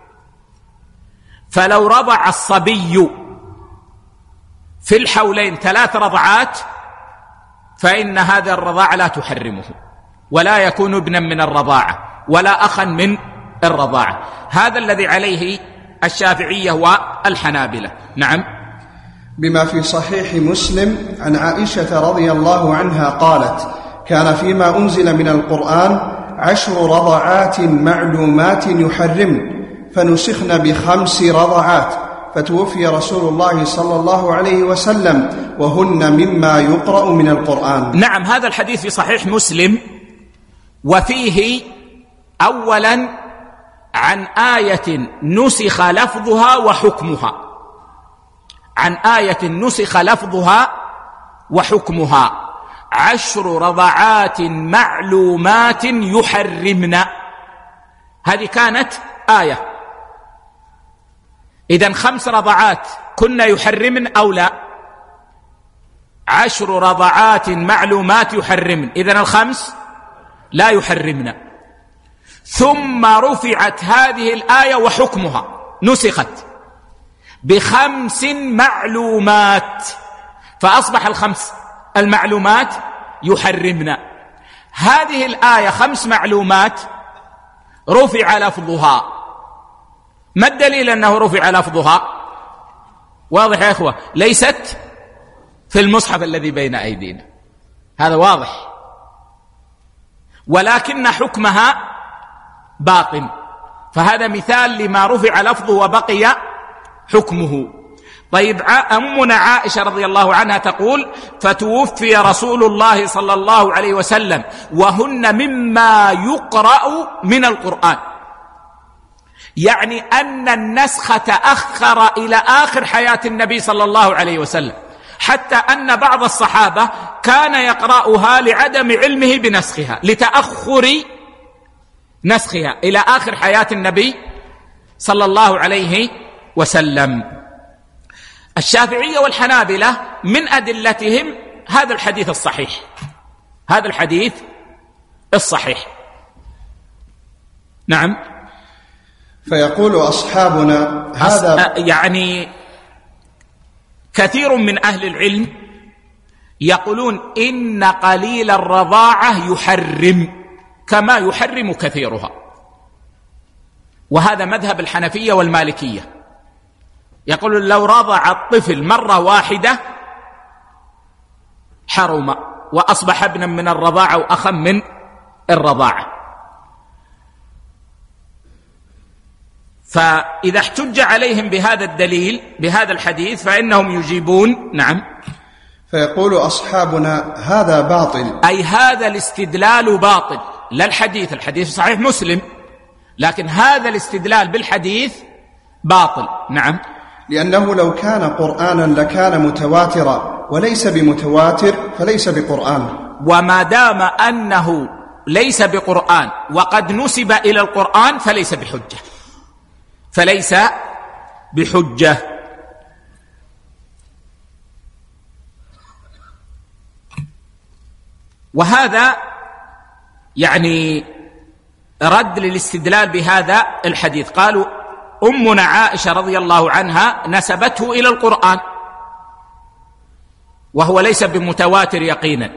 فلو رضع الصبي في الحولين ثلاث رضعات فإن هذا الرضاعة لا تحرمه ولا يكون ابنا من الرضاعة ولا أخا من الرضاعة. هذا الذي عليه الشافعية والحنابلة. نعم. بما في صحيح مسلم عن عائشة رضي الله عنها قالت كان فيما أنزل من القرآن عشر رضعات معلومات يحرمن فنسخن بخمس رضعات فتوفي رسول الله صلى الله عليه وسلم وهن مما يقرأ من القرآن. نعم، هذا الحديث في صحيح مسلم، وفيه أولا عن آية نسخ لفظها وحكمها، عن آية نسخ لفظها وحكمها عشر رضعات معلومات يحرمن، هذه كانت آية. إذن خمس رضعات كنا يحرمن أو لا؟ عشر رضعات معلومات يحرمن، إذن الخمس لا يحرمن. ثم رفعت هذه الآية وحكمها نسخت بخمس معلومات فأصبح الخمس المعلومات يحرمن. هذه الآية خمس معلومات رفع لفظها، ما الدليل أنه رفع لفظها؟ واضح يا إخوة، ليست في المصحف الذي بين أيدينا، هذا واضح، ولكن حكمها باق. فهذا مثال لما رفع لفظه وبقي حكمه. طيب، أمنا عائشة رضي الله عنها تقول فتوفي رسول الله صلى الله عليه وسلم وهن مما يقرأ من القرآن، يعني أن النسخ تأخر إلى آخر حياة النبي صلى الله عليه وسلم، حتى أن بعض الصحابة كان يقرأها لعدم علمه بنسخها، لتأخر نسخها إلى آخر حياة النبي صلى الله عليه وسلم. الشافعية والحنابلة من أدلتهم هذا الحديث الصحيح، هذا الحديث الصحيح. نعم. فيقول أصحابنا هذا يعني كثير من أهل العلم يقولون إن قليل الرضاعة يحرم كما يحرم كثيرها، وهذا مذهب الحنفية والمالكية، يقول لو رضع الطفل مرة واحدة حرم وأصبح ابنا من الرضاعة وأخا من الرضاعة. فإذا احتج عليهم بهذا الدليل بهذا الحديث فإنهم يجيبون نعم. فيقول أصحابنا هذا باطل، أي هذا الاستدلال باطل، لا الحديث، الحديث صحيح مسلم، لكن هذا الاستدلال بالحديث باطل. نعم، لأنه لو كان قرآنا لكان متواترا، وليس بمتواتر فليس بقرآن. وما دام أنه ليس بقرآن وقد نسب إلى القرآن فليس بحجة، فليس بحجة. وهذا يعني رد للاستدلال بهذا الحديث. قالوا أمنا عائشة رضي الله عنها نسبته إلى القرآن وهو ليس بمتواتر يقينا،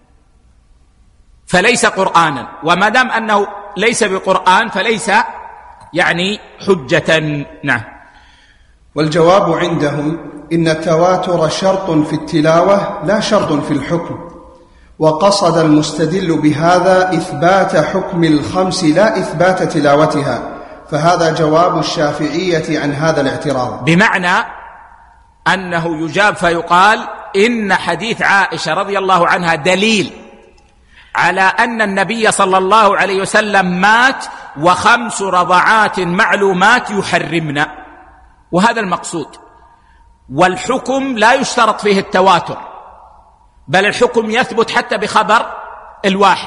فليس قرآنا، وما دام أنه ليس بقرآن فليس يعني حجة. نعم. والجواب عندهم إن التواتر شرط في التلاوة لا شرط في الحكم، وقصد المستدل بهذا إثبات حكم الخمس لا إثبات تلاوتها، فهذا جواب الشافعية عن هذا الاعتراض. بمعنى أنه يجاب فيقال إن حديث عائشة رضي الله عنها دليل على أن النبي صلى الله عليه وسلم مات وخمس رضعات معلومات يحرمنا، وهذا المقصود. والحكم لا يشترط فيه التواتر، بل الحكم يثبت حتى بخبر الواحد،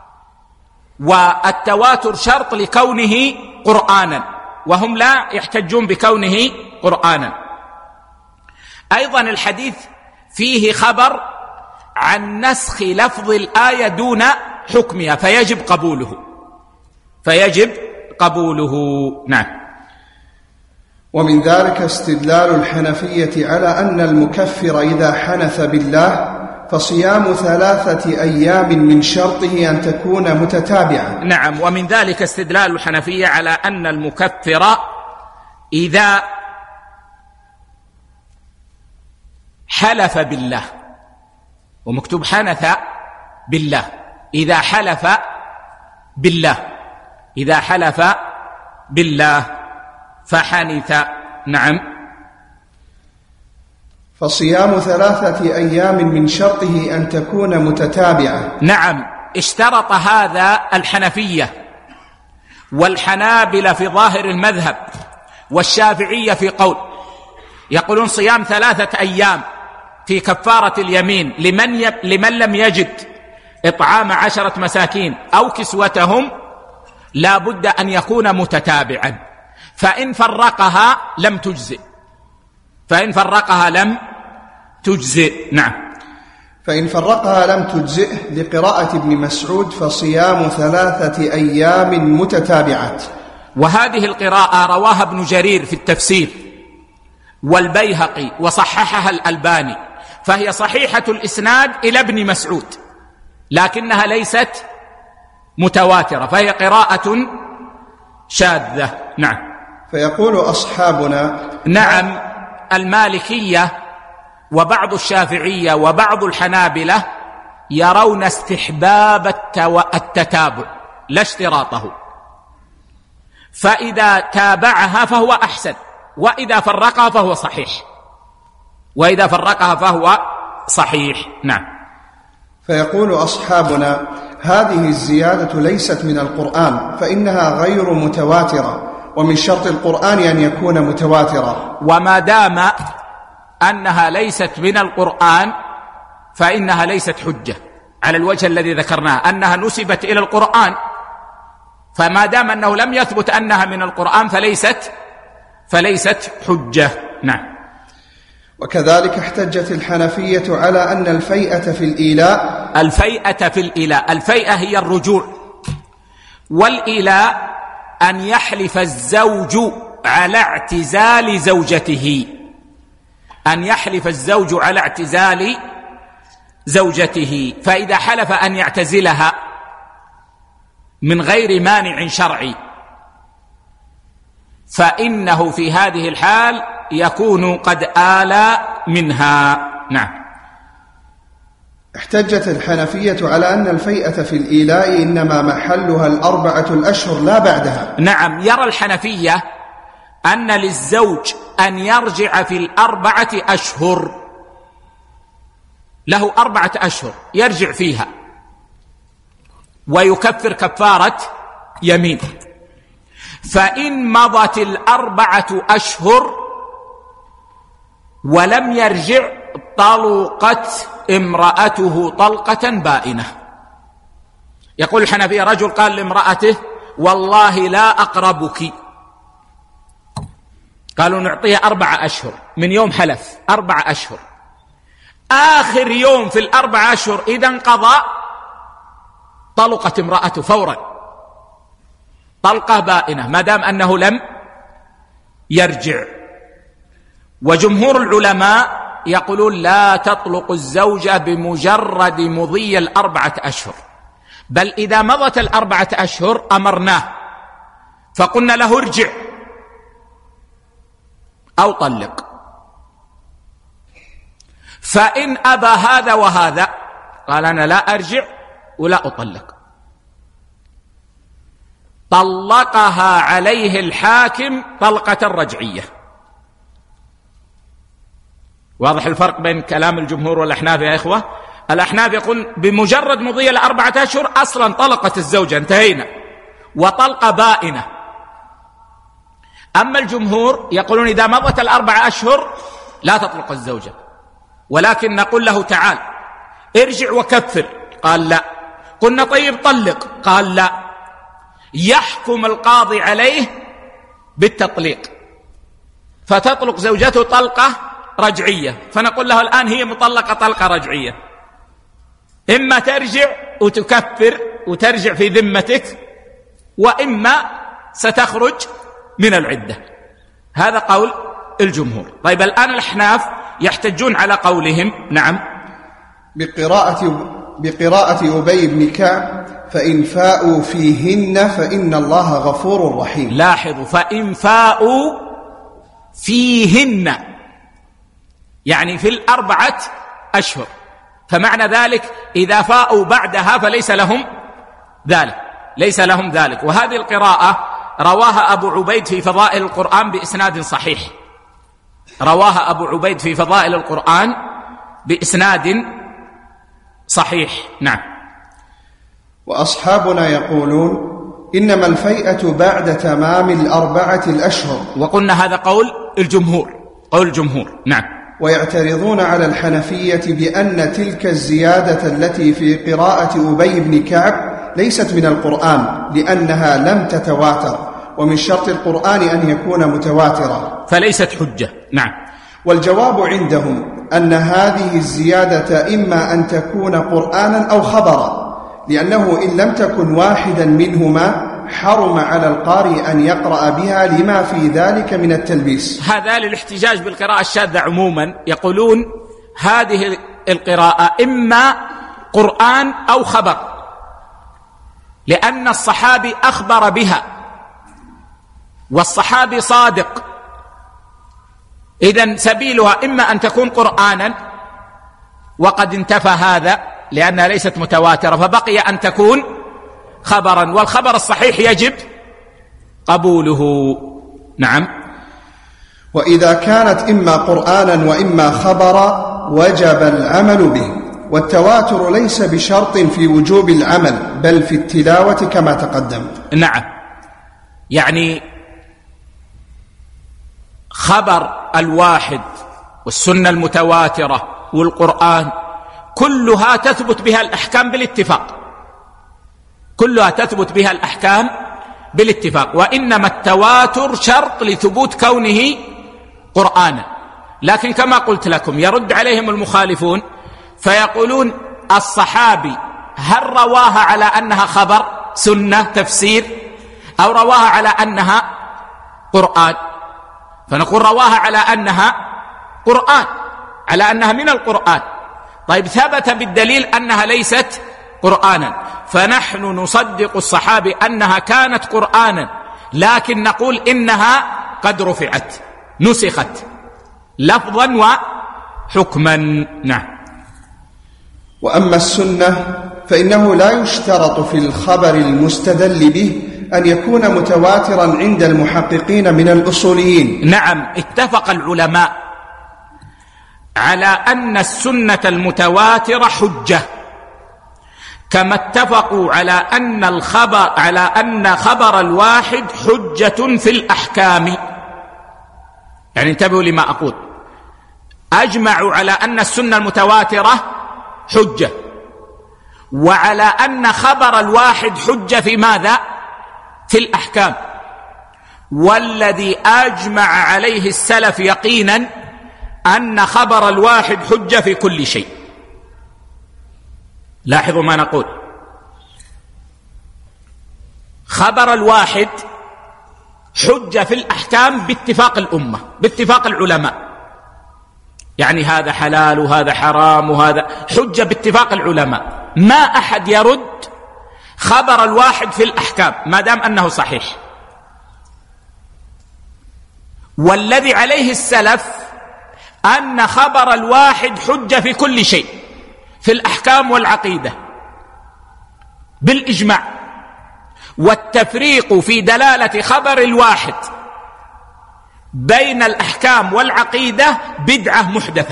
والتواتر شرط لكونه قرآنا، وهم لا يحتجون بكونه قرآنا. أيضا الحديث فيه خبر عن نسخ لفظ الآية دون حكمها، فيجب قبوله فيجب قبوله نعم. ومن ذلك استدلال الحنفية على أن المكفر إذا حنث بالله فصيام ثلاثة أيام من شرطه أن تكون متتابعة. نعم، ومن ذلك استدلال الحنفية على أن المكفر إذا حلف بالله، ومكتوب حنث بالله، إذا حلف بالله إذا حلف بالله فحنث. نعم. فصيام ثلاثة أيام من شرطه أن تكون متتابعة. نعم، اشترط هذا الحنفية والحنابلة في ظاهر المذهب، والشافعية في قول، يقولون صيام ثلاثة أيام في كفارة اليمين لمن, ي... لمن لم يجد إطعام عشرة مساكين أو كسوتهم لا بد أن يكون متتابعا، فإن فرقها لم تجزئ فإن فرقها لم تجزئ. نعم. فإن فرقها لم تجزئ لقراءة ابن مسعود فصيام ثلاثة أيام متتابعات. وهذه القراءة رواها ابن جرير في التفسير والبيهقي وصححها الألباني، فهي صحيحة الإسناد إلى ابن مسعود لكنها ليست متواترة، فهي قراءة شاذة. نعم. فيقول أصحابنا نعم، المالكية وبعض الشافعية وبعض الحنابلة يرون استحباب التتابع لا اشتراطه، فإذا تابعها فهو أحسن، وإذا فرقها فهو صحيح وإذا فرقها فهو صحيح. نعم. فيقول أصحابنا هذه الزيادة ليست من القرآن فإنها غير متواترة، ومن شرط القرآن أن يكون متواترا. وما دام أنها ليست من القرآن فإنها ليست حجة على الوجه الذي ذكرناه، أنها نسبت إلى القرآن، فما دام أنه لم يثبت أنها من القرآن فليست فليست حجة. نعم. وكذلك احتجت الحنفية على أن الفيئة في الإيلاء الفيئة في الإيلاء الفيئة هي الرجوع، والإيلاء أن يحلف الزوج على اعتزال زوجته أن يحلف الزوج على اعتزال زوجته فإذا حلف أن يعتزلها من غير مانع شرعي فإنه في هذه الحال يكون قد آل منها. نعم. احتجت الحنفية على أن الفيئة في الإيلاء إنما محلها الأربعة الأشهر لا بعدها. نعم، يرى الحنفية أن للزوج أن يرجع في الأربعة أشهر، له أربعة أشهر يرجع فيها ويكفر كفارة يمين. فإن مضت الأربعة أشهر ولم يرجع طلقت امرأته طلقة بائنة. يقول الحنفية رجل قال لامرأته والله لا أقربك، قالوا نعطيها أربعة أشهر من يوم حلف، أربعة أشهر. آخر يوم في الأربعة أشهر إذا انقضى طلقت امرأته فورا طلقة بائنة ما دام أنه لم يرجع. وجمهور العلماء يقولون لا تطلق الزوجة بمجرد مضي الأربعة أشهر، بل إذا مضت الأربعة أشهر أمرناه فقلنا له ارجع أو طلق، فإن أبى هذا وهذا قال أنا لا أرجع ولا أطلق، طلقها عليه الحاكم طلقة رجعية. واضح الفرق بين كلام الجمهور والأحناف يا إخوة؟ الأحناف يقول بمجرد مضي الأربعة أشهر أصلا طلقت الزوجة، انتهينا، وطلقة بائنة. أما الجمهور يقولون إذا مضت الأربعة أشهر لا تطلق الزوجة، ولكن نقول له تعال ارجع وكفر، قال لا. قلنا طيب طلق، قال لا. يحكم القاضي عليه بالتطليق فتطلق زوجته طلقة رجعية، فنقول له الآن هي مطلقة طلقة رجعية، إما ترجع وتكفر وترجع في ذمتك، وإما ستخرج من العدة. هذا قول الجمهور. طيب الآن الأحناف يحتجون على قولهم نعم بقراءة بقراءة أبي بن كعب فإن فاءوا فيهن فإن الله غفور رحيم. لاحظوا، فإن فاءوا فيهن يعني في الأربعة أشهر، فمعنى ذلك إذا فاءوا بعدها فليس لهم ذلك، ليس لهم ذلك. وهذه القراءة رواها أبو عبيد في فضائل القرآن بإسناد صحيح، رواها أبو عبيد في فضائل القرآن بإسناد صحيح. نعم. وأصحابنا يقولون إنما الفيئة بعد تمام الأربعة الأشهر، وقلنا هذا قول الجمهور، قول الجمهور. نعم. ويعترضون على الحنفية بأن تلك الزيادة التي في قراءة أبي بن كعب ليست من القرآن لأنها لم تتواتر، ومن شرط القرآن أن يكون متواترا فليست حجة. نعم. والجواب عندهم أن هذه الزيادة إما أن تكون قرآنا أو خبرا، لأنه إن لم تكن واحدا منهما حرم على القارئ أن يقرأ بها لما في ذلك من التلبيس. هذا للاحتجاج بالقراءة الشاذة عموما، يقولون هذه القراءة إما قرآن أو خبر، لأن الصحابي أخبر بها والصحابي صادق، إذن سبيلها إما أن تكون قرآنا وقد انتفى هذا لأنها ليست متواترة، فبقي أن تكون خبرا، والخبر الصحيح يجب قبوله. نعم. وإذا كانت إما قرآنا وإما خبرا وجب العمل به، والتواتر ليس بشرط في وجوب العمل بل في التلاوة كما تقدم. نعم، يعني خبر الواحد والسنة المتواترة والقرآن كلها تثبت بها الأحكام بالاتفاق، كلها تثبت بها الأحكام بالاتفاق، وإنما التواتر شرط لثبوت كونه قرآنا. لكن كما قلت لكم يرد عليهم المخالفون فيقولون الصحابي هل رواها على أنها خبر سنة تفسير أو رواها على أنها قرآن؟ فنقول رواها على أنها قرآن، على أنها من القرآن. طيب ثبت بالدليل أنها ليست قرآنا، فنحن نصدق الصحابي أنها كانت قرآنا لكن نقول إنها قد رفعت، نسخت لفظا وحكما. نعم. وأما السنة فإنه لا يشترط في الخبر المستدل به أن يكون متواترا عند المحققين من الأصوليين. نعم، اتفق العلماء على أن السنة المتواترة حجة، كما اتفقوا على أن الخبر على أن خبر الواحد حجة في الأحكام. يعني انتبهوا لما أقول، أجمعوا على أن السنة المتواترة حجة، وعلى أن خبر الواحد حجة في ماذا؟ في الأحكام. والذي أجمع عليه السلف يقينا أن خبر الواحد حجة في كل شيء. لاحظوا ما نقول، خبر الواحد حجة في الأحكام باتفاق الأمة، باتفاق العلماء. يعني هذا حلال وهذا حرام وهذا حجة باتفاق العلماء. ما أحد يرد خبر الواحد في الأحكام ما دام أنه صحيح. والذي عليه السلف أن خبر الواحد حجة في كل شيء، في الأحكام والعقيدة بالإجماع. والتفريق في دلالة خبر الواحد بين الأحكام والعقيدة بدعة محدثة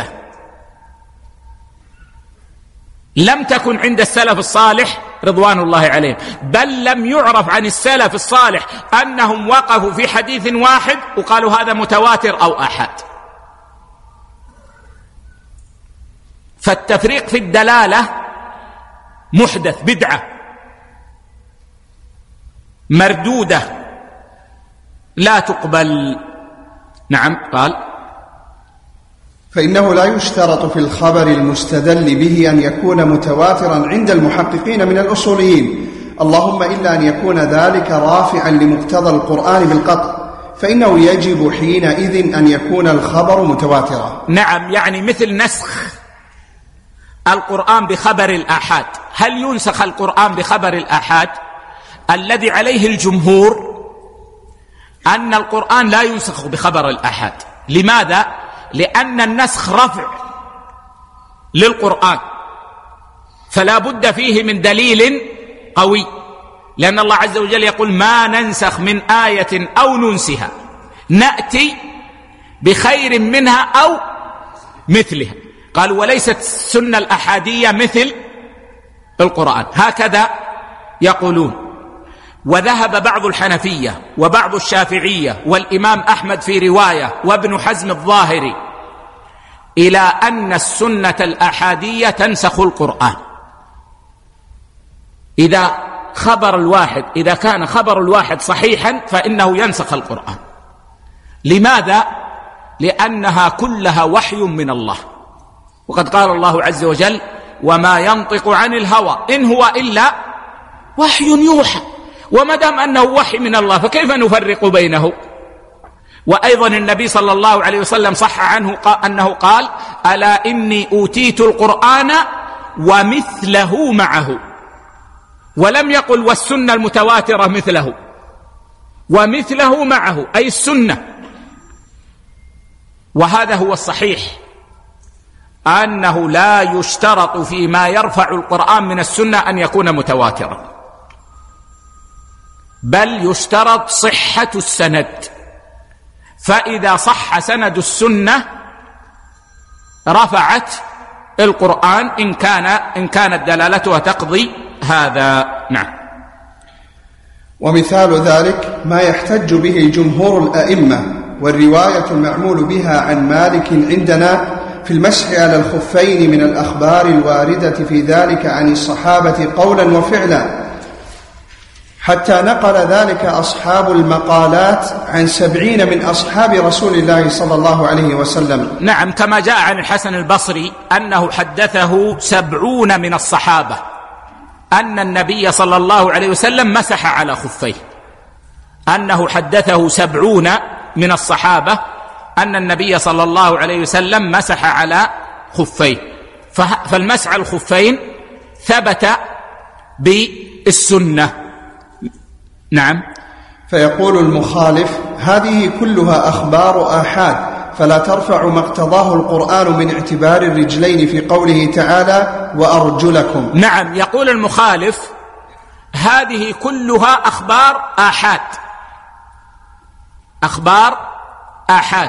لم تكن عند السلف الصالح رضوان الله عليهم، بل لم يعرف عن السلف الصالح أنهم وقفوا في حديث واحد وقالوا هذا متواتر أو آحاد. فالتفريق في الدلالة محدث، بدعة مردودة لا تقبل. نعم. قال فإنه لا يشترط في الخبر المستدل به أن يكون متواترا عند المحققين من الأصوليين، اللهم إلا أن يكون ذلك رافعا لمقتضى القرآن بالقطع، فإنه يجب حينئذ أن يكون الخبر متواترا. نعم، يعني مثل نسخ القرآن بخبر الآحاد. هل ينسخ القرآن بخبر الآحاد؟ الذي عليه الجمهور أن القرآن لا ينسخ بخبر الآحاد. لماذا؟ لأن النسخ رفع للقرآن، فلا بد فيه من دليل قوي، لأن الله عز وجل يقول ما ننسخ من آية أو ننسها نأتي بخير منها أو مثلها. قال وليست السنة الأحادية مثل القرآن، هكذا يقولون. وذهب بعض الحنفية وبعض الشافعية والإمام أحمد في رواية وابن حزم الظاهري إلى أن السنة الأحادية تنسخ القرآن. إذا خبر الواحد إذا كان خبر الواحد صحيحا فإنه ينسخ القرآن. لماذا؟ لأنها كلها وحي من الله، وقد قال الله عز وجل وما ينطق عن الهوى إن هو إلا وحي يوحى. وما دام أنه وحي من الله فكيف نفرق بينه؟ وأيضا النبي صلى الله عليه وسلم صح عنه أنه قال ألا إني أوتيت القرآن ومثله معه، ولم يقل والسنة المتواترة مثله، ومثله معه أي السنة. وهذا هو الصحيح، أنه لا يشترط فيما يرفع القرآن من السنة أن يكون متواترا، بل يشترط صحة السند. فإذا صح سند السنة رفعت القرآن إن كان إن كانت دلالتها تقضي هذا. نعم. ومثال ذلك ما يحتج به جمهور الأئمة والرواية المعمول بها عن مالك عندنا في المسح على الخفين من الأخبار الواردة في ذلك عن الصحابة قولا وفعلا، حتى نقل ذلك أصحاب المقالات عن سبعين من أصحاب رسول الله صلى الله عليه وسلم. نعم، كما جاء عن الحسن البصري أنه حدثه سبعون من الصحابة أن النبي صلى الله عليه وسلم مسح على خفيه، أنه حدثه سبعون من الصحابة أن النبي صلى الله عليه وسلم مسح على خفيه. فالمسح على الخفين ثبت بالسنة. نعم. فيقول المخالف: هذه كلها أخبار آحاد، فلا ترفع ما اقتضاه القرآن من اعتبار الرجلين في قوله تعالى: وأرجلكم. نعم، يقول المخالف: هذه كلها أخبار آحاد، أخبار آحاد،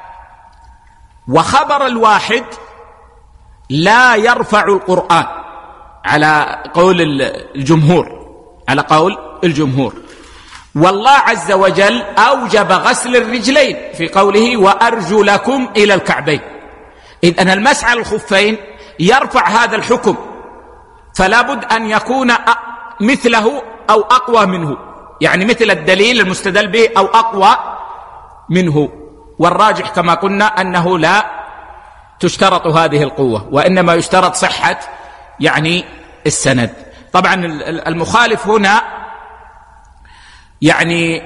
وخبر الواحد لا يرفع القرآن، على قول الجمهور، على قول الجمهور. والله عز وجل أوجب غسل الرجلين في قوله: وأرجلكم إلى الكعبين. إذن المسح على الخفين يرفع هذا الحكم، فلا بد أن يكون مثله أو أقوى منه، يعني مثل الدليل المستدل به أو أقوى منه. والراجح كما قلنا أنه لا تشترط هذه القوة، وإنما يشترط صحة يعني السند. طبعا المخالف هنا يعني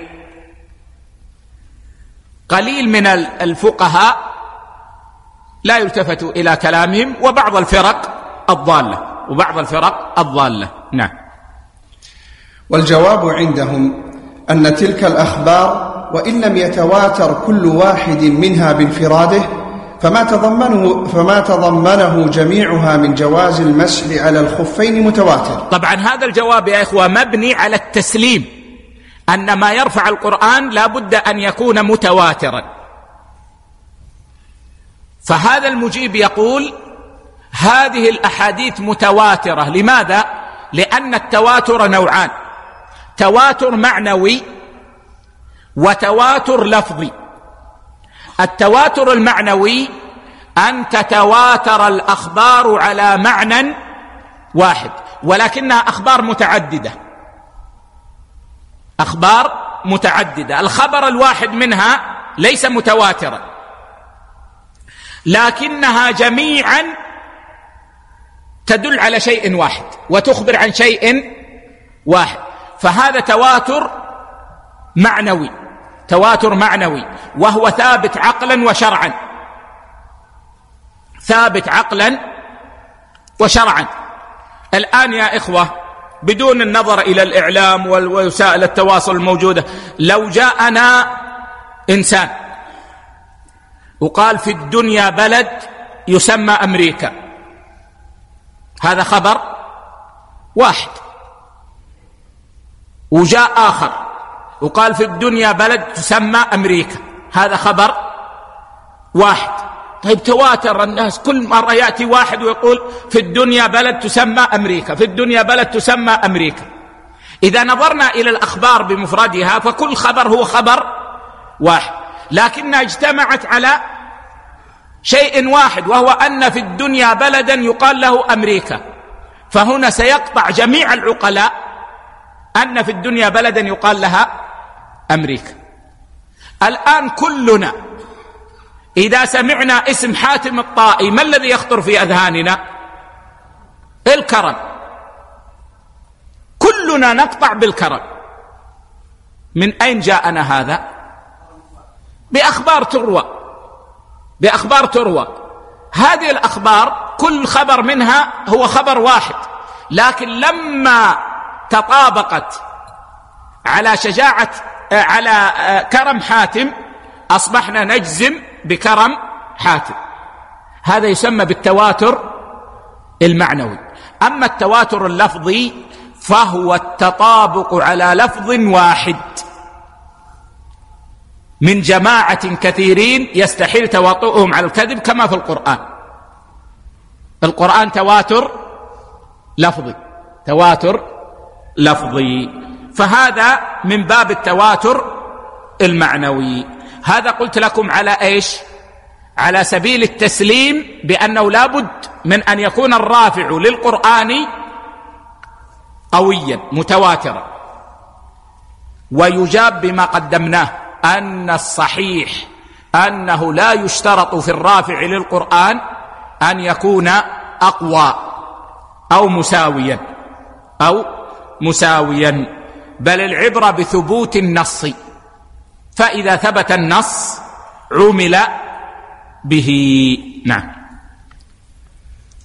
قليل من الفقهاء لا يلتفت إلى كلامهم، وبعض الفرق الضالة وبعض الفرق الضالة. نعم. والجواب عندهم أن تلك الأخبار وإن لم يتواتر كل واحد منها بانفراده، فما تضمنه, فما تضمنه جميعها من جواز المسح على الخفين متواتر. طبعا هذا الجواب يا إخوة مبني على التسليم أن ما يرفع القرآن لا بد أن يكون متواترا. فهذا المجيب يقول: هذه الأحاديث متواترة. لماذا؟ لأن التواتر نوعان: تواتر معنوي وتواتر لفظي. التواتر المعنوي أن تتواتر الأخبار على معنى واحد، ولكنها أخبار متعددة، أخبار متعددة. الخبر الواحد منها ليس متواترا، لكنها جميعا تدل على شيء واحد وتخبر عن شيء واحد، فهذا تواتر معنوي، تواتر معنوي، وهو ثابت عقلا وشرعا، ثابت عقلا وشرعا. الآن يا إخوة بدون النظر إلى الإعلام ووسائل التواصل الموجودة، لو جاءنا إنسان وقال في الدنيا بلد يسمى أمريكا، هذا خبر واحد. وجاء آخر وقال في الدنيا بلد تسمى أمريكا، هذا خبر واحد. طيب تواتر الناس، كل مرة يأتي واحد ويقول في الدنيا بلد تسمى أمريكا، في الدنيا بلد تسمى أمريكا. إذا نظرنا إلى الأخبار بمفردها فكل خبر هو خبر واحد، لكنها اجتمعت على شيء واحد، وهو أن في الدنيا بلدا يقال له أمريكا. فهنا سيقطع جميع العقلاء أن في الدنيا بلدا يقال لها أمريكا. الآن كلنا إذا سمعنا اسم حاتم الطائي ما الذي يخطر في أذهاننا؟ الكرم. كلنا نقطع بالكرم. من أين جاءنا هذا؟ بأخبار تروى، بأخبار تروى. هذه الأخبار كل خبر منها هو خبر واحد، لكن لما تطابقت على شجاعة على كرم حاتم أصبحنا نجزم بكرم حاتم. هذا يسمى بالتواتر المعنوي. أما التواتر اللفظي فهو التطابق على لفظ واحد من جماعة كثيرين يستحيل تواطؤهم على الكذب، كما في القرآن. القرآن تواتر لفظي، تواتر لفظي، فهذا من باب التواتر المعنوي. هذا قلت لكم على ايش؟ على سبيل التسليم بأنه لا بد من أن يكون الرافع للقرآن قويا متواترا. ويجاب بما قدمناه أن الصحيح أنه لا يشترط في الرافع للقرآن أن يكون أقوى أو مساويا أو مساويا، بل العبرة بثبوت النص، فإذا ثبت النص عمل به. نعم.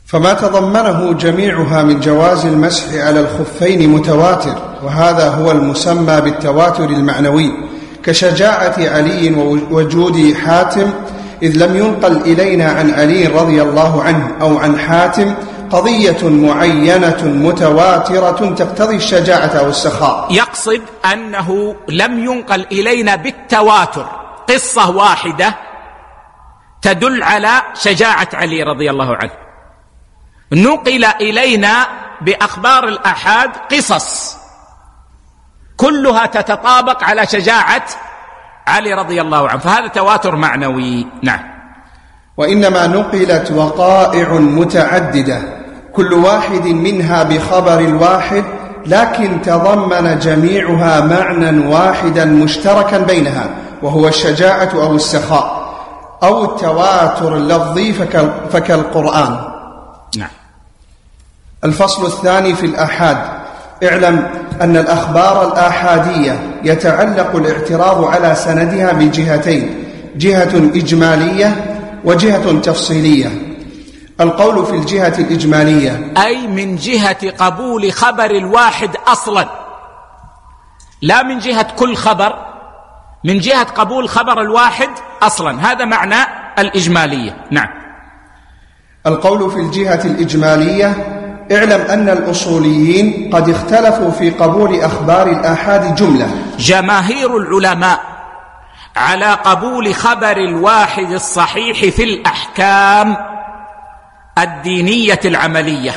فما تضمنه جميعها من جواز المسح على الخفين متواتر، وهذا هو المسمى بالتواتر المعنوي، كشجاعة علي ووجود حاتم، إذ لم ينقل إلينا عن علي رضي الله عنه أو عن حاتم قضية معينة متواترة تقتضي الشجاعة أو السخاء. يقصد أنه لم ينقل إلينا بالتواتر قصة واحدة تدل على شجاعة علي رضي الله عنه، نقل إلينا بأخبار الآحاد قصص كلها تتطابق على شجاعة علي رضي الله عنه، فهذا تواتر معنوي. نعم. وإنما نقلت وقائع متعددة كل واحد منها بخبر الواحد، لكن تضمن جميعها معنى واحدا مشتركا بينها، وهو الشجاعة أو السخاء أو التواتر اللفظي فكالقرآن. نعم. الفصل الثاني في الآحاد. اعلم أن الأخبار الآحادية يتعلق الاعتراض على سندها من جهتين، جهة إجمالية وجهة تفصيلية. القول في الجهة الإجمالية أي من جهة قبول خبر الواحد أصلا، لا من جهة كل خبر، من جهة قبول خبر الواحد أصلا، هذا معنى الإجمالية. نعم. القول في الجهة الإجمالية. اعلم أن الأصوليين قد اختلفوا في قبول أخبار الآحاد جملة. جماهير العلماء على قبول خبر الواحد الصحيح في الأحكام الدينية العملية،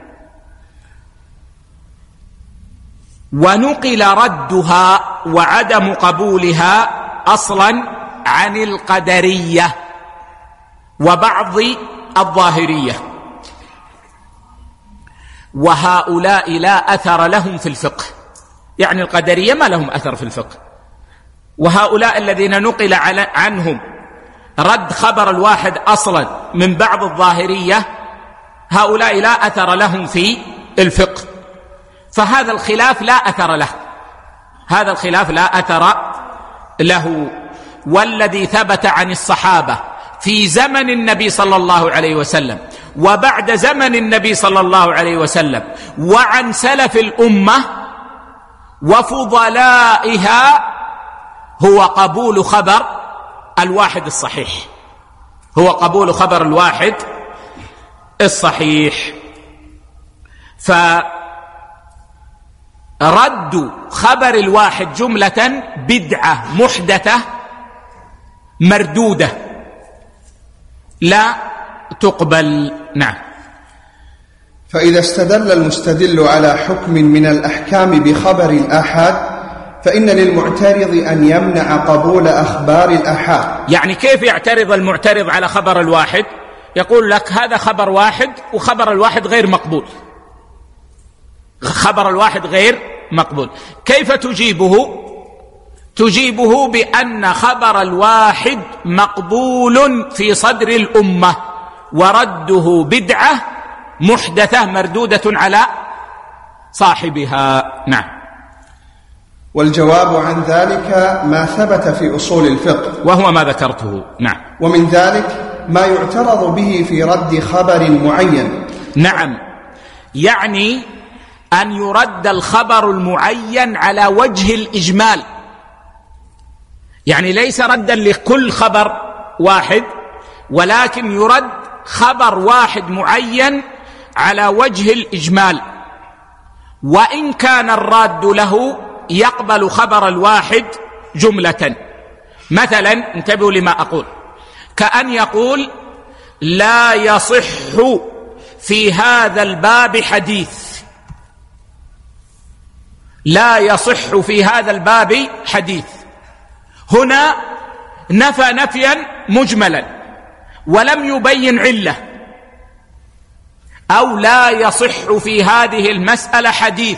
ونقل ردها وعدم قبولها أصلا عن القدرية وبعض الظاهرية، وهؤلاء لا أثر لهم في الفقه، يعني القدرية ما لهم أثر في الفقه، وهؤلاء الذين نقل عنهم رد خبر الواحد أصلا من بعض الظاهرية هؤلاء لا أثر لهم في الفقه، فهذا الخلاف لا أثر له، هذا الخلاف لا أثر له. والذي ثبت عن الصحابة في زمن النبي صلى الله عليه وسلم وبعد زمن النبي صلى الله عليه وسلم وعن سلف الأمة وفضلائها هو قبول خبر الواحد الصحيح، هو قبول خبر الواحد الصحيح. فرد خبر الواحد جملة بدعة محدثة مردودة لا تقبل. نعم. فإذا استدل المستدل على حكم من الأحكام بخبر الآحاد فإن للمعترض أن يمنع قبول أخبار الآحاد. يعني كيف يعترض المعترض على خبر الواحد؟ يقول لك هذا خبر واحد وخبر الواحد غير مقبول، خبر الواحد غير مقبول، كيف تجيبه؟ تجيبه بأن خبر الواحد مقبول في صدر الأمة ورده بدعة محدثة مردودة على صاحبها. نعم. والجواب عن ذلك ما ثبت في أصول الفقه، وهو ما ذكرته. نعم. ومن ذلك ما يعترض به في رد خبر معين. نعم، يعني أن يرد الخبر المعين على وجه الإجمال، يعني ليس ردا لكل خبر واحد، ولكن يرد خبر واحد معين على وجه الإجمال، وإن كان الراد له يقبل خبر الواحد جملة. مثلا انتبهوا لما أقول، كأن يقول لا يصح في هذا الباب حديث، لا يصح في هذا الباب حديث، هنا نفى نفيا مجملا ولم يبين علة، أو لا يصح في هذه المسألة حديث،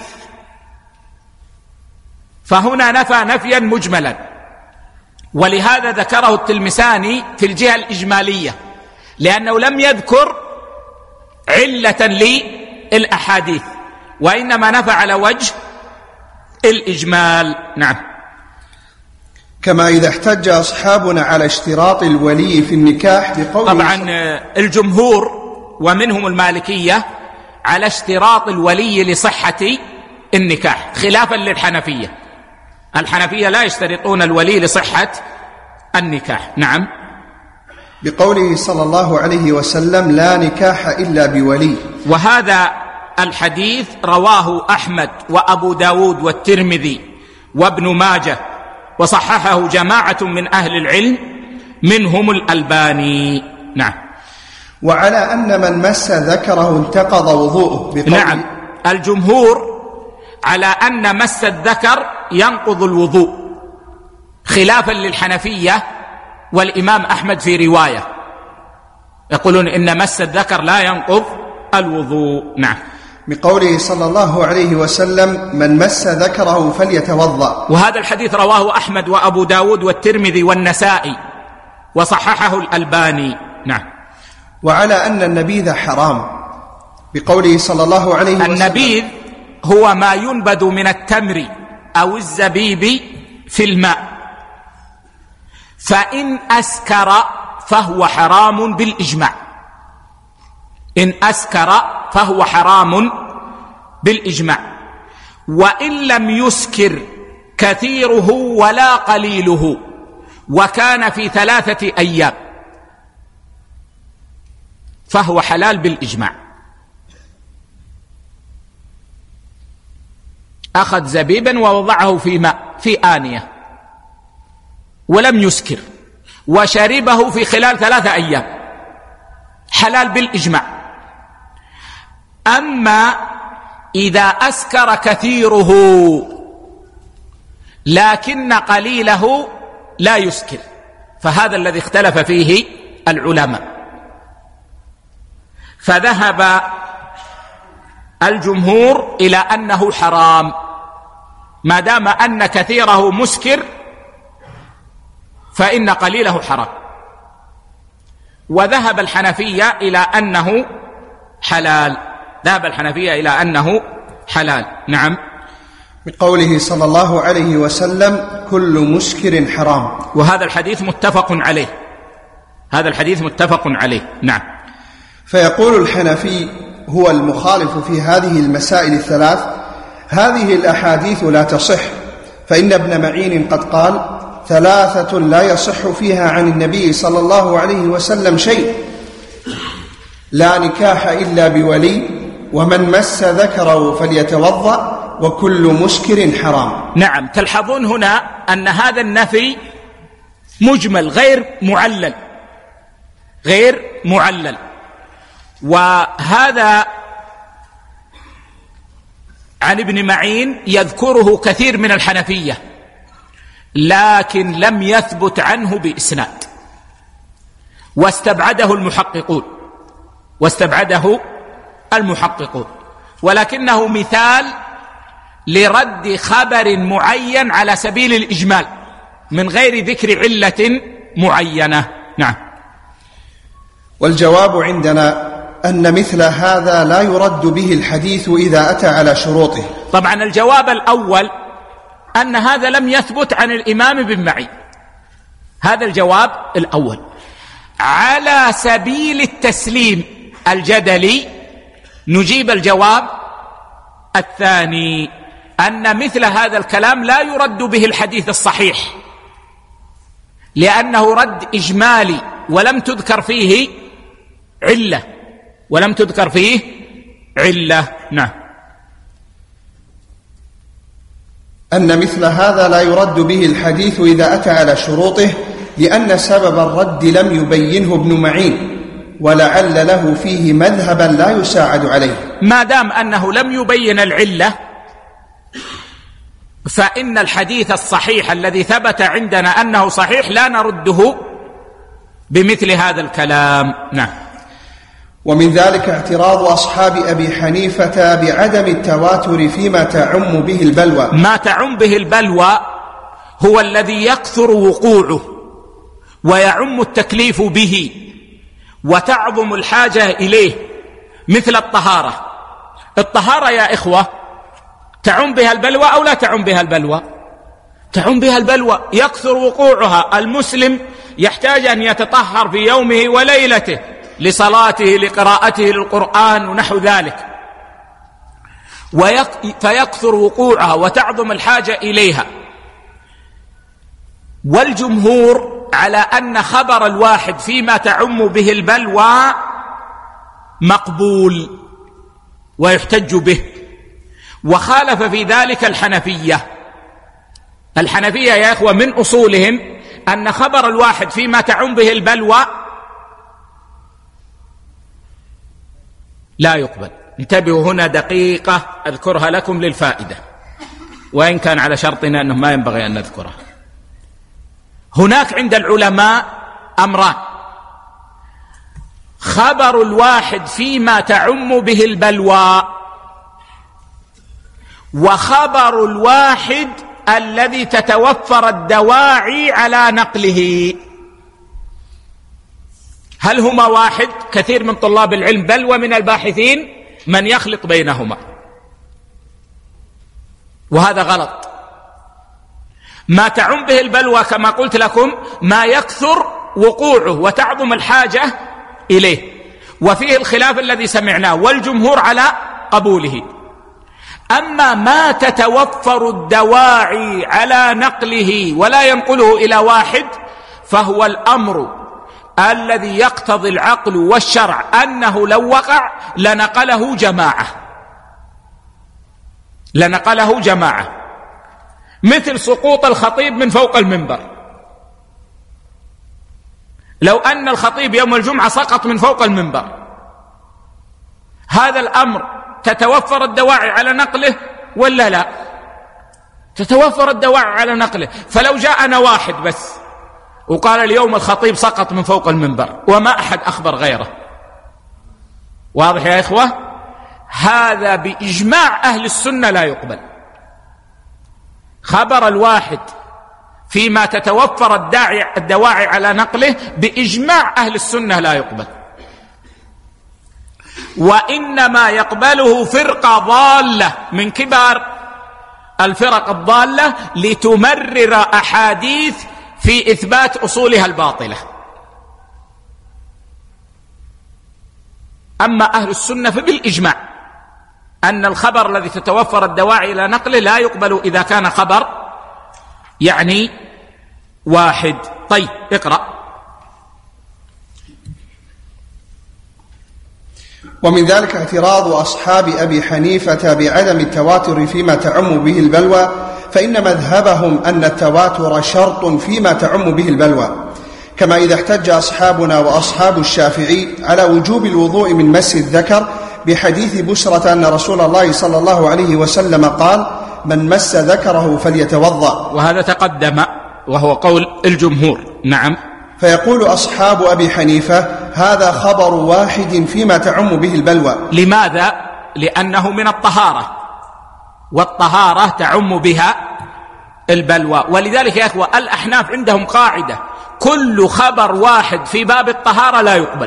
فهنا نفى نفيا مجملا، ولهذا ذكره التلمساني في الجهة الإجمالية، لأنه لم يذكر علة للأحاديث، وإنما نفى على وجه الإجمال. نعم. كما إذا احتج أصحابنا على اشتراط الولي في النكاح بقول، طبعا الجمهور ومنهم المالكية على اشتراط الولي لصحة النكاح، خلافا للحنفية. الحنفية لا يشترطون الولي لصحة النكاح. نعم. بقوله صلى الله عليه وسلم: لا نكاح إلا بولي. وهذا الحديث رواه أحمد وأبو داود والترمذي وابن ماجه، وصححه جماعة من أهل العلم منهم الألباني. نعم. وعلى أن من مس ذكره انتقض وضوءه بقوله. نعم، الجمهور على أن مس الذكر ينقض الوضوء، خلافا للحنفية والإمام أحمد في رواية يقولون إن مس الذكر لا ينقض الوضوء. نعم. بقوله صلى الله عليه وسلم: من مس ذكره فليتوضأ. وهذا الحديث رواه أحمد وأبو داود والترمذي والنسائي وصححه الألباني. نعم. وعلى أن النبيذ حرام، بقوله صلى الله عليه وسلم: النبيذ هو ما ينبذ من التمر أو الزبيب في الماء، فإن أسكر فهو حرام بالإجماع. إن أسكر فهو حرام بالإجماع، وإن لم يسكر كثيره ولا قليله وكان في ثلاثة أيام فهو حلال بالإجماع. أخذ زبيبا ووضعه في ماء في آنية ولم يسكر وشربه في خلال ثلاثة أيام، حلال بالإجماع. أما إذا أسكر كثيره لكن قليله لا يسكر، فهذا الذي اختلف فيه العلماء. فذهب الجمهور إلى أنه حرام ما دام أن كثيره مسكر، فإن قليله حرام. وذهب الحنفية إلى أنه حلال، ذهب الحنفية إلى أنه حلال. نعم. بقوله صلى الله عليه وسلم: كل مسكر حرام. وهذا الحديث متفق عليه، هذا الحديث متفق عليه. نعم. فيقول الحنفي هو المخالف في هذه المسائل الثلاث: هذه الأحاديث لا تصح، فإن ابن معين قد قال: ثلاثة لا يصح فيها عن النبي صلى الله عليه وسلم شيء: لا نكاح إلا بولي، ومن مس ذكره فليتوضأ، وكل مسكر حرام. نعم. تلحظون هنا أن هذا النفي مجمل غير معلل، غير معلل. وهذا عن ابن معين يذكره كثير من الحنفية، لكن لم يثبت عنه بإسناد، واستبعده المحققون واستبعده المحققون ولكنه مثال لرد خبر معين على سبيل الإجمال من غير ذكر علة معينة. نعم. والجواب عندنا أن مثل هذا لا يرد به الحديث إذا أتى على شروطه. طبعا الجواب الأول أن هذا لم يثبت عن الإمام بن معين، هذا الجواب الأول. على سبيل التسليم الجدلي نجيب الجواب الثاني، أن مثل هذا الكلام لا يرد به الحديث الصحيح، لأنه رد إجمالي ولم تذكر فيه علة، ولم تذكر فيه علة. نعم. أن مثل هذا لا يرد به الحديث إذا أتى على شروطه، لأن سبب الرد لم يبينه ابن معين، ولعل له فيه مذهبا لا يساعد عليه. ما دام أنه لم يبين العلة، فإن الحديث الصحيح الذي ثبت عندنا أنه صحيح لا نرده بمثل هذا الكلام. نعم. ومن ذلك اعتراض أصحاب أبي حنيفة بعدم التواتر فيما تعم به البلوى. ما تعم به البلوى هو الذي يكثر وقوعه ويعم التكليف به وتعظم الحاجة إليه، مثل الطهارة. الطهارة يا إخوة تعم بها البلوى أو لا تعم بها البلوى؟ تعم بها البلوى، يكثر وقوعها. المسلم يحتاج أن يتطهر في يومه وليلته لصلاته لقراءته للقرآن ونحو ذلك، فيكثر وقوعها وتعظم الحاجة إليها. والجمهور على أن خبر الواحد فيما تعم به البلوى مقبول ويحتج به، وخالف في ذلك الحنفية. الحنفية يا إخوة من أصولهم أن خبر الواحد فيما تعم به البلوى لا يقبل. انتبهوا هنا دقيقة أذكرها لكم للفائدة، وإن كان على شرطنا أنه ما ينبغي أن نذكرها. هناك عند العلماء أمران: خبر الواحد فيما تعم به البلوى، وخبر الواحد الذي تتوفر الدواعي على نقله. هل هما واحد؟ كثير من طلاب العلم بل ومن الباحثين من يخلط بينهما، وهذا غلط. ما تعم به البلوى كما قلت لكم ما يكثر وقوعه وتعظم الحاجة إليه، وفيه الخلاف الذي سمعناه، والجمهور على قبوله. أما ما تتوفر الدواعي على نقله ولا ينقله إلى واحد فهو الأمر الذي يقتضي العقل والشرع أنه لو وقع لنقله جماعة لنقله جماعة مثل سقوط الخطيب من فوق المنبر. لو أن الخطيب يوم الجمعة سقط من فوق المنبر، هذا الأمر تتوفر الدواعي على نقله ولا لا؟ تتوفر الدواعي على نقله. فلو جاءنا واحد بس وقال اليوم الخطيب سقط من فوق المنبر وما أحد أخبر غيره، واضح يا إخوة؟ هذا بإجماع أهل السنة لا يقبل. خبر الواحد فيما تتوفر الداعي الدواعي على نقله بإجماع أهل السنة لا يقبل، وإنما يقبله فرقة ضالة من كبار الفرق الضالة لتمرر أحاديث في إثبات أصولها الباطلة. أما أهل السنة فبالإجماع أن الخبر الذي تتوفر الدواعي إلى نقله لا يقبل إذا كان خبر يعني واحد. طيب اقرأ. ومن ذلك اعتراض أصحاب أبي حنيفة بعدم التواتر فيما تعم به البلوى، فإن مذهبهم أن التواتر شرط فيما تعم به البلوى، كما إذا احتج أصحابنا وأصحاب الشافعي على وجوب الوضوء من مس الذكر بحديث بسرة أن رسول الله صلى الله عليه وسلم قال: من مس ذكره فليتوضأ، وهذا تقدم وهو قول الجمهور. نعم. فيقول أصحاب أبي حنيفة: هذا خبر واحد فيما تعم به البلوى. لماذا؟ لأنه من الطهارة، والطهارة تعم بها البلوى. ولذلك يا أخوة الأحناف عندهم قاعدة: كل خبر واحد في باب الطهارة لا يقبل.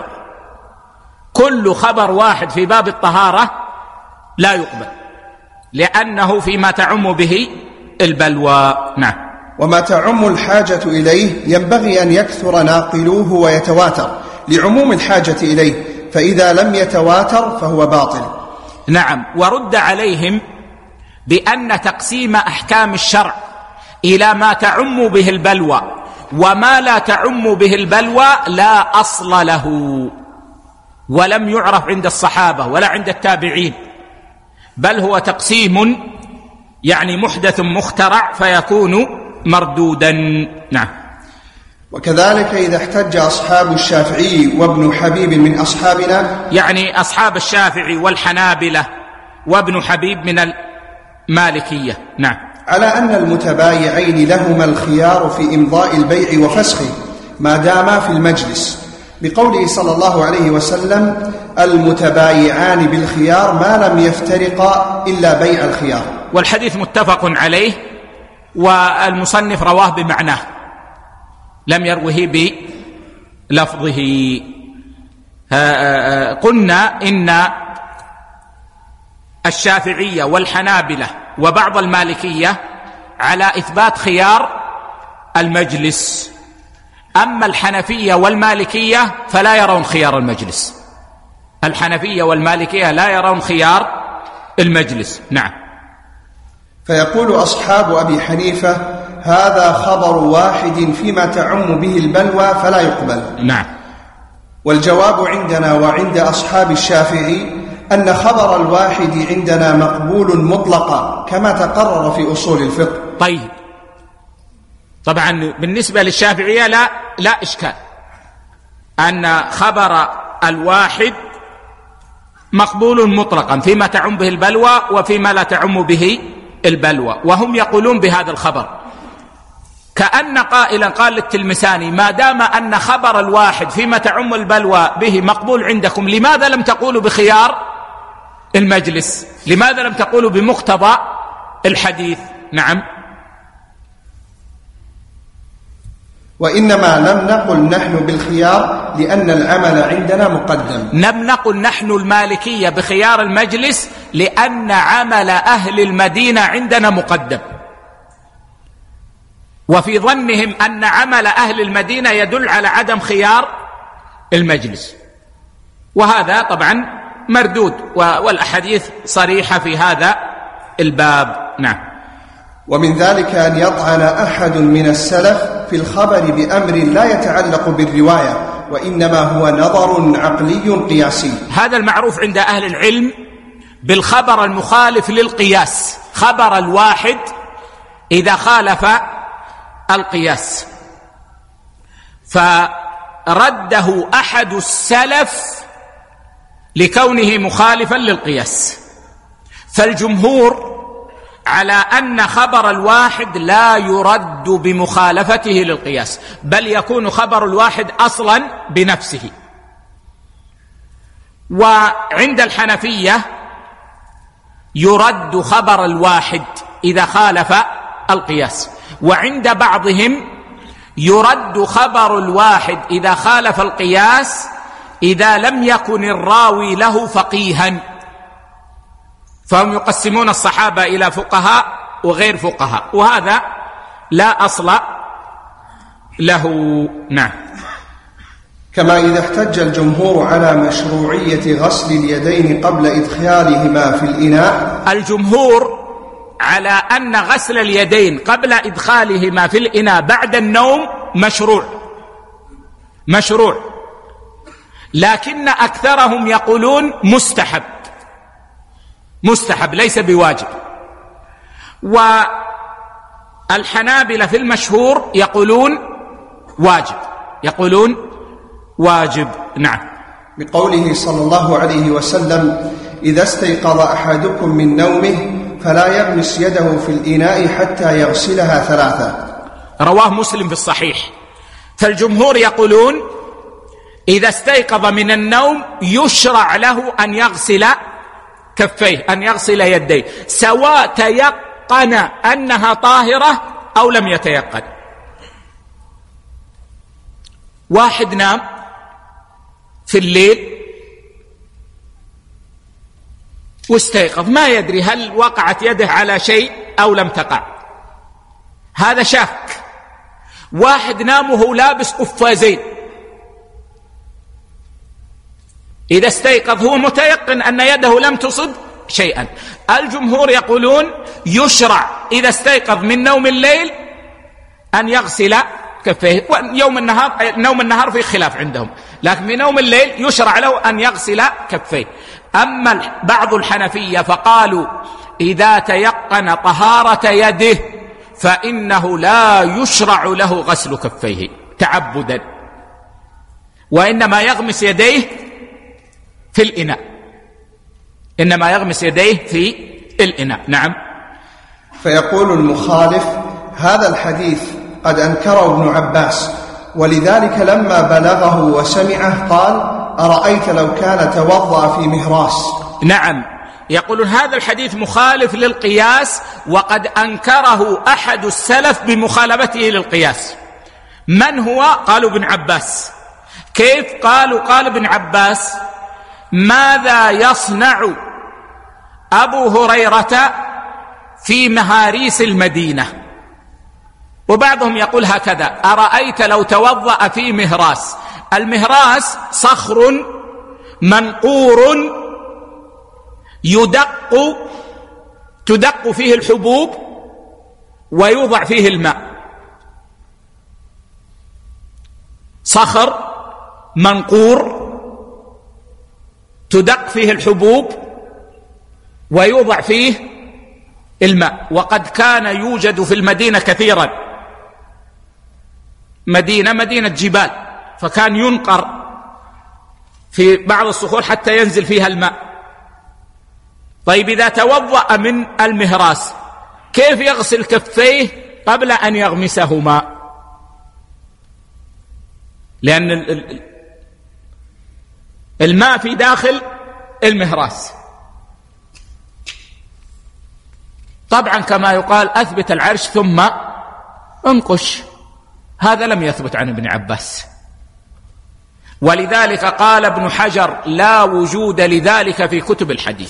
كل خبر واحد في باب الطهارة لا يقبل، لأنه فيما تعم به البلوى. نعم. وما تعم الحاجة إليه ينبغي أن يكثر ناقلوه ويتواتر لعموم الحاجة إليه، فإذا لم يتواتر فهو باطل. نعم. ورد عليهم بأن تقسيم أحكام الشرع إلى ما تعم به البلوى وما لا تعم به البلوى لا أصل له، ولم يعرف عند الصحابة ولا عند التابعين، بل هو تقسيم يعني محدث مخترع فيكون مردودا. نعم. وكذلك إذا احتج أصحاب الشافعي وابن حبيب من أصحابنا، يعني أصحاب الشافعي والحنابلة وابن حبيب من المالكية، نعم، على أن المتبايعين لهما الخيار في إمضاء البيع وفسخه ما داما في المجلس، بقوله صلى الله عليه وسلم: المتبايعان بالخيار ما لم يفترقا إلا بيع الخيار. والحديث متفق عليه، والمصنف رواه بمعناه لم يروه بلفظه. قلنا إن الشافعية والحنابلة وبعض المالكية على إثبات خيار المجلس. أما الحنفية والمالكية فلا يرون خيار المجلس. الحنفية والمالكية لا يرون خيار المجلس. نعم. فيقول أصحاب أبي حنيفة: هذا خبر واحد فيما تعم به البلوى فلا يقبل. نعم. والجواب عندنا وعند أصحاب الشافعي أن خبر الواحد عندنا مقبول مطلقا كما تقرر في أصول الفقه. طيب، طبعا بالنسبة للشافعية لا لا إشكال أن خبر الواحد مقبول مطلقا فيما تعم به البلوى وفيما لا تعم به البلوى، وهم يقولون بهذا الخبر. كأن قائلا قال للتلمساني: ما دام أن خبر الواحد فيما تعم البلوى به مقبول عندكم، لماذا لم تقولوا بخيار المجلس؟ لماذا لم تقولوا بمقتضى الحديث؟ نعم. وإنما لم نقل نحن بالخيار لأن العمل عندنا مقدم. لم نقل نحن المالكية بخيار المجلس لأن عمل أهل المدينة عندنا مقدم، وفي ظنهم أن عمل أهل المدينة يدل على عدم خيار المجلس، وهذا طبعا مردود، والأحاديث صريحة في هذا الباب. نعم. ومن ذلك أن يطعن أحد من السلف في الخبر بأمر لا يتعلق بالرواية، وإنما هو نظر عقلي قياسي. هذا المعروف عند أهل العلم بالخبر المخالف للقياس، خبر الواحد إذا خالف القياس. فرده أحد السلف لكونه مخالفا للقياس، فالجمهور على أن خبر الواحد لا يرد بمخالفته للقياس، بل يكون خبر الواحد أصلا بنفسه. وعند الحنفية يرد خبر الواحد إذا خالف القياس، وعند بعضهم يرد خبر الواحد إذا خالف القياس إذا لم يكن الراوي له فقيها، فهم يقسمون الصحابة إلى فقهاء وغير فقهاء، وهذا لا أصل له. نعم. كما إذا احتج الجمهور على مشروعية غسل اليدين قبل إدخالهما في الإناء. الجمهور على أن غسل اليدين قبل إدخالهما في الإناء بعد النوم مشروع مشروع لكن أكثرهم يقولون مستحب مستحب ليس بواجب. والحنابلة في المشهور يقولون واجب يقولون واجب. نعم. بقوله صلى الله عليه وسلم: إذا استيقظ أحدكم من نومه فلا يغمس يده في الإناء حتى يغسلها ثلاثة. رواه مسلم في الصحيح. فالجمهور يقولون إذا استيقظ من النوم يشرع له أن يغسل كفيه، أن يغسل يديه، سواء تيقن أنها طاهرة أو لم يتيقن. واحد نام في الليل واستيقظ، ما يدري هل وقعت يده على شيء أو لم تقع، هذا شاك. واحد نام وهو لابس قفازين، إذا استيقظ هو متيقن أن يده لم تصب شيئا. الجمهور يقولون يشرع إذا استيقظ من نوم الليل أن يغسل كفيه. يوم النهار نوم النهار في خلاف عندهم، لكن من نوم الليل يشرع له أن يغسل كفيه. أما بعض الحنفية فقالوا إذا تيقن طهارة يده فإنه لا يشرع له غسل كفيه تعبدا، وإنما يغمس يديه في الإناء إنما يغمس يديه في الإناء. نعم. فيقول المخالف: هذا الحديث قد أنكره ابن عباس، ولذلك لما بلغه وسمعه قال: أرأيت لو كان توضأ في مهراس. نعم. يقولون هذا الحديث مخالف للقياس، وقد أنكره أحد السلف بمخالفته للقياس. من هو؟ قالوا ابن عباس. كيف؟ قالوا قال ابن عباس: ماذا يصنع أبو هريرة في مهاريس المدينة؟ وبعضهم يقول هكذا: أرأيت لو توضأ في مهراس. المهراس صخر منقور يدق تدق فيه الحبوب ويوضع فيه الماء. صخر منقور تدق فيه الحبوب ويوضع فيه الماء. وقد كان يوجد في المدينة كثيرا، مدينة مدينة جبال، فكان ينقر في بعض الصخور حتى ينزل فيها الماء. طيب إذا توضأ من المهراس كيف يغسل كفيه قبل أن يغمسهما؟ لأن الماء في داخل المهراس. طبعا كما يقال: أثبت العرش ثم انقش. هذا لم يثبت عن ابن عباس، ولذلك قال ابن حجر: لا وجود لذلك في كتب الحديث،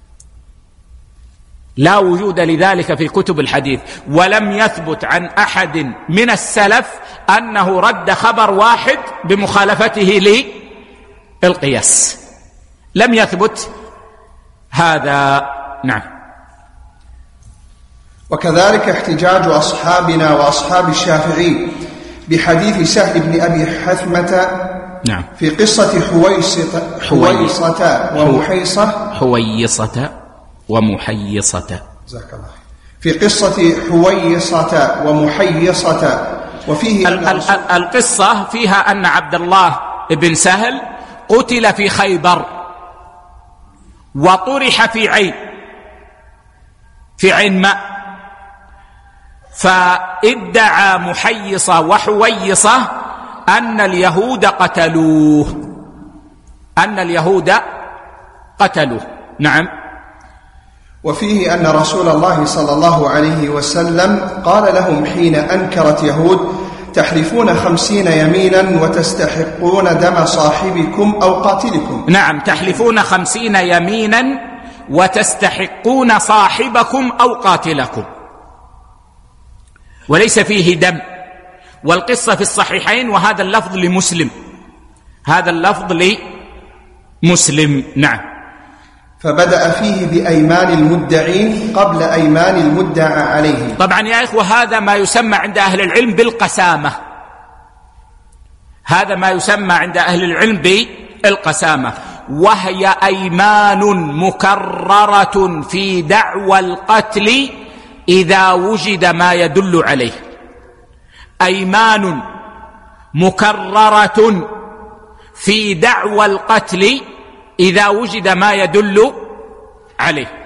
لا وجود لذلك في كتب الحديث. ولم يثبت عن أحد من السلف أنه رد خبر واحد بمخالفته للقياس، لم يثبت هذا. نعم. وكذلك احتجاج أصحابنا وأصحاب الشافعي بحديث سهل بن أبي حثمة نعم في قصة حويصة حويصة ومحيصة حويصة ومحيصة جزاك الله. في قصة حويصة ومحيصة وفيه ال- ال- القصة فيها أن عبد الله بن سهل قتل في خيبر وطرح في عين في عين ماء، فادعى محيصة وحويصة أن اليهود قتلوه أن اليهود قتلوه نعم. وفيه أن رسول الله صلى الله عليه وسلم قال لهم حين أنكرت يهود: تحلفون خمسين يمينا وتستحقون دم صاحبكم أو قاتلكم. نعم، تحلفون خمسين يمينا وتستحقون صاحبكم أو قاتلكم، وليس فيه دم. والقصة في الصحيحين، وهذا اللفظ لمسلم، هذا اللفظ لمسلم. نعم. فبدأ فيه بأيمان المدعين قبل أيمان المدعى عليه. طبعا يا إخوة هذا ما يسمى عند أهل العلم بالقسامة، هذا ما يسمى عند أهل العلم بالقسامة، وهي أيمان مكررة في دعوى القتل إذا وجد ما يدل عليه. أيمان مكررة في دعوى القتل إذا وجد ما يدل عليه،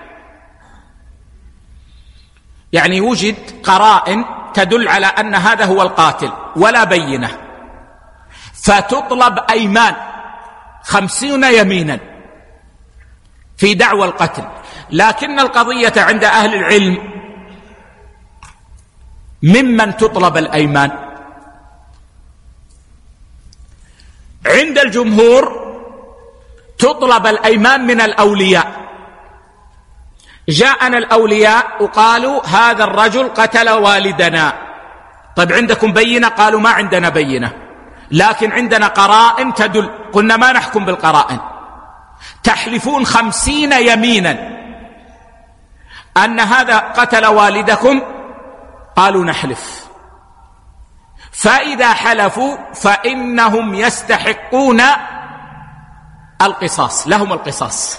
يعني وجد قرائن تدل على أن هذا هو القاتل ولا بينة، فتطلب أيمان خمسين يمينا في دعوى القتل. لكن القضية عند أهل العلم ممن تطلب الأيمان. عند الجمهور تطلب الأيمان من الأولياء. جاءنا الأولياء وقالوا هذا الرجل قتل والدنا، طيب عندكم بينة؟ قالوا ما عندنا بينة، لكن عندنا قرائن تدل. قلنا ما نحكم بالقرائن. تحلفون خمسين يمينا أن هذا قتل والدكم، قالوا نحلف. فإذا حلفوا فإنهم يستحقون القصاص، لهم القصاص.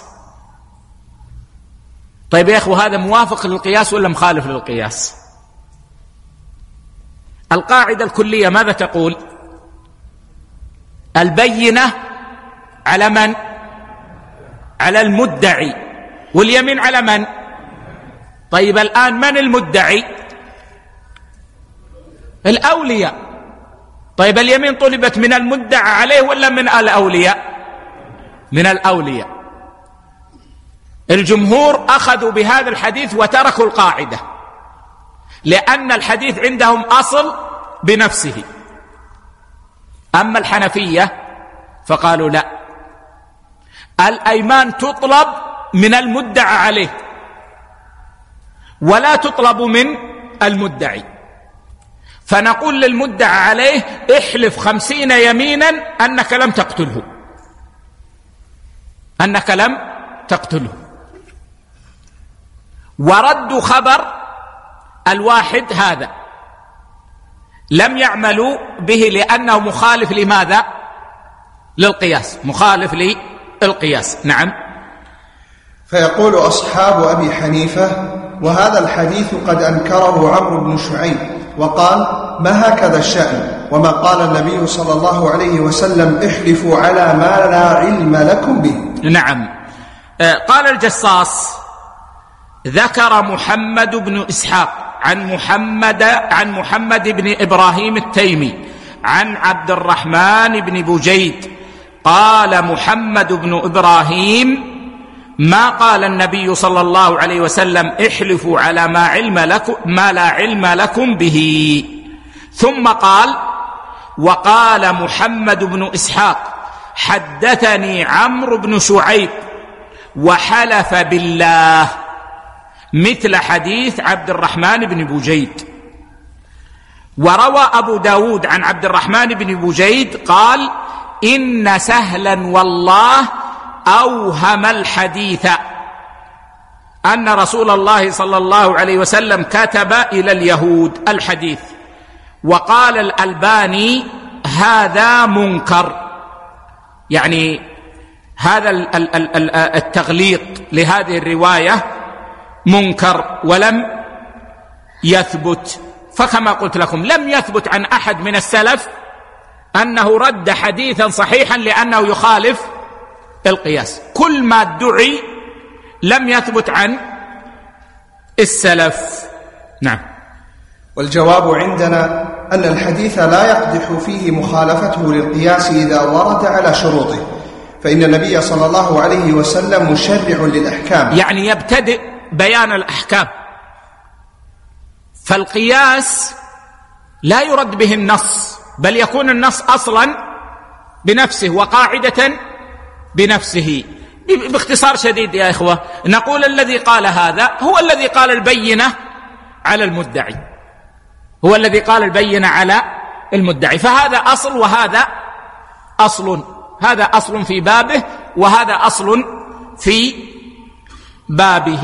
طيب يا إخوة هذا موافق للقياس ولا مخالف للقياس؟ القاعدة الكلية ماذا تقول؟ البينة على من؟ على المدعي، واليمين على من؟ طيب الآن من المدعي؟ الأولياء. طيب اليمين طلبت من المدعى عليه ولا من الأولياء؟ من الأولياء. الجمهور أخذوا بهذا الحديث وتركوا القاعدة، لأن الحديث عندهم أصل بنفسه. أما الحنفية فقالوا لا، الأيمان تطلب من المدعى عليه ولا تطلب من المدعي. فنقول للمدعى عليه احلف خمسين يمينا أنك لم تقتله، أنك لم تقتله. ورد خبر الواحد هذا لم يعملوا به لأنه مخالف لماذا؟ للقياس، مخالف للقياس. نعم. فيقول أصحاب أبي حنيفة: وهذا الحديث قد أنكره عمرو بن شعيب وقال: ما هكذا الشأن، وما قال النبي صلى الله عليه وسلم: احلفوا على ما لا علم لكم به. نعم. قال الجصاص: ذكر محمد بن إسحاق عن محمد عن محمد بن إبراهيم التيمي عن عبد الرحمن بن بجيد قال محمد بن إبراهيم: ما قال النبي صلى الله عليه وسلم: احلفوا على ما علم لكم ما لا علم لكم به. ثم قال: وقال محمد بن إسحاق: حدثني عمرو بن شعيب وحلف بالله، مثل حديث عبد الرحمن بن بجيد. وروى أبو داود عن عبد الرحمن بن بجيد قال: إن سهلا والله أوهم الحديث أن رسول الله صلى الله عليه وسلم كتب إلى اليهود الحديث. وقال الألباني: هذا منكر، يعني هذا التغليط لهذه الرواية منكر ولم يثبت. فكما قلت لكم لم يثبت عن أحد من السلف أنه رد حديثا صحيحا لأنه يخالف القياس. كل ما ادعي لم يثبت عن السلف. نعم. والجواب عندنا أن الحديث لا يقدح فيه مخالفته للقياس إذا ورد على شروطه، فإن النبي صلى الله عليه وسلم مشرع للأحكام، يعني يبتدئ بيان الأحكام. فالقياس لا يرد به النص، بل يكون النص أصلا بنفسه وقاعدة بنفسه. باختصار شديد يا إخوة، نقول الذي قال هذا هو الذي قال البينة على المدعي، هو الذي قال البينة على المدعي. فهذا أصل وهذا أصل، هذا أصل في بابه وهذا أصل في بابه.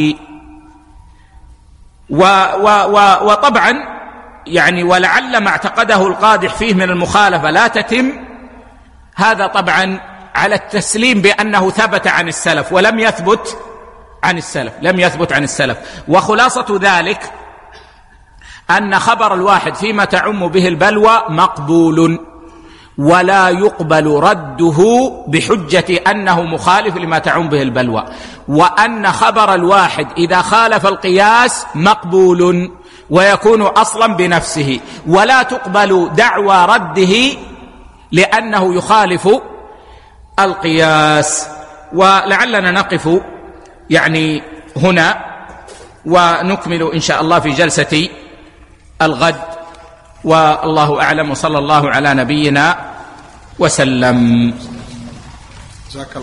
و و و وطبعا يعني ولعل ما اعتقده القادح فيه من المخالفة لا تتم، هذا طبعا على التسليم بأنه ثبت عن السلف ولم يثبت عن السلف، لم يثبت عن السلف. وخلاصة ذلك أن خبر الواحد فيما تعم به البلوى مقبول، ولا يقبل رده بحجة أنه مخالف لما تعم به البلوى، وأن خبر الواحد إذا خالف القياس مقبول ويكون أصلا بنفسه، ولا تقبل دعوى رده لأنه يخالف القياس. ولعلنا نقف يعني هنا ونكمل إن شاء الله في جلسة الغد، والله أعلم، وصلى الله على نبينا وسلم.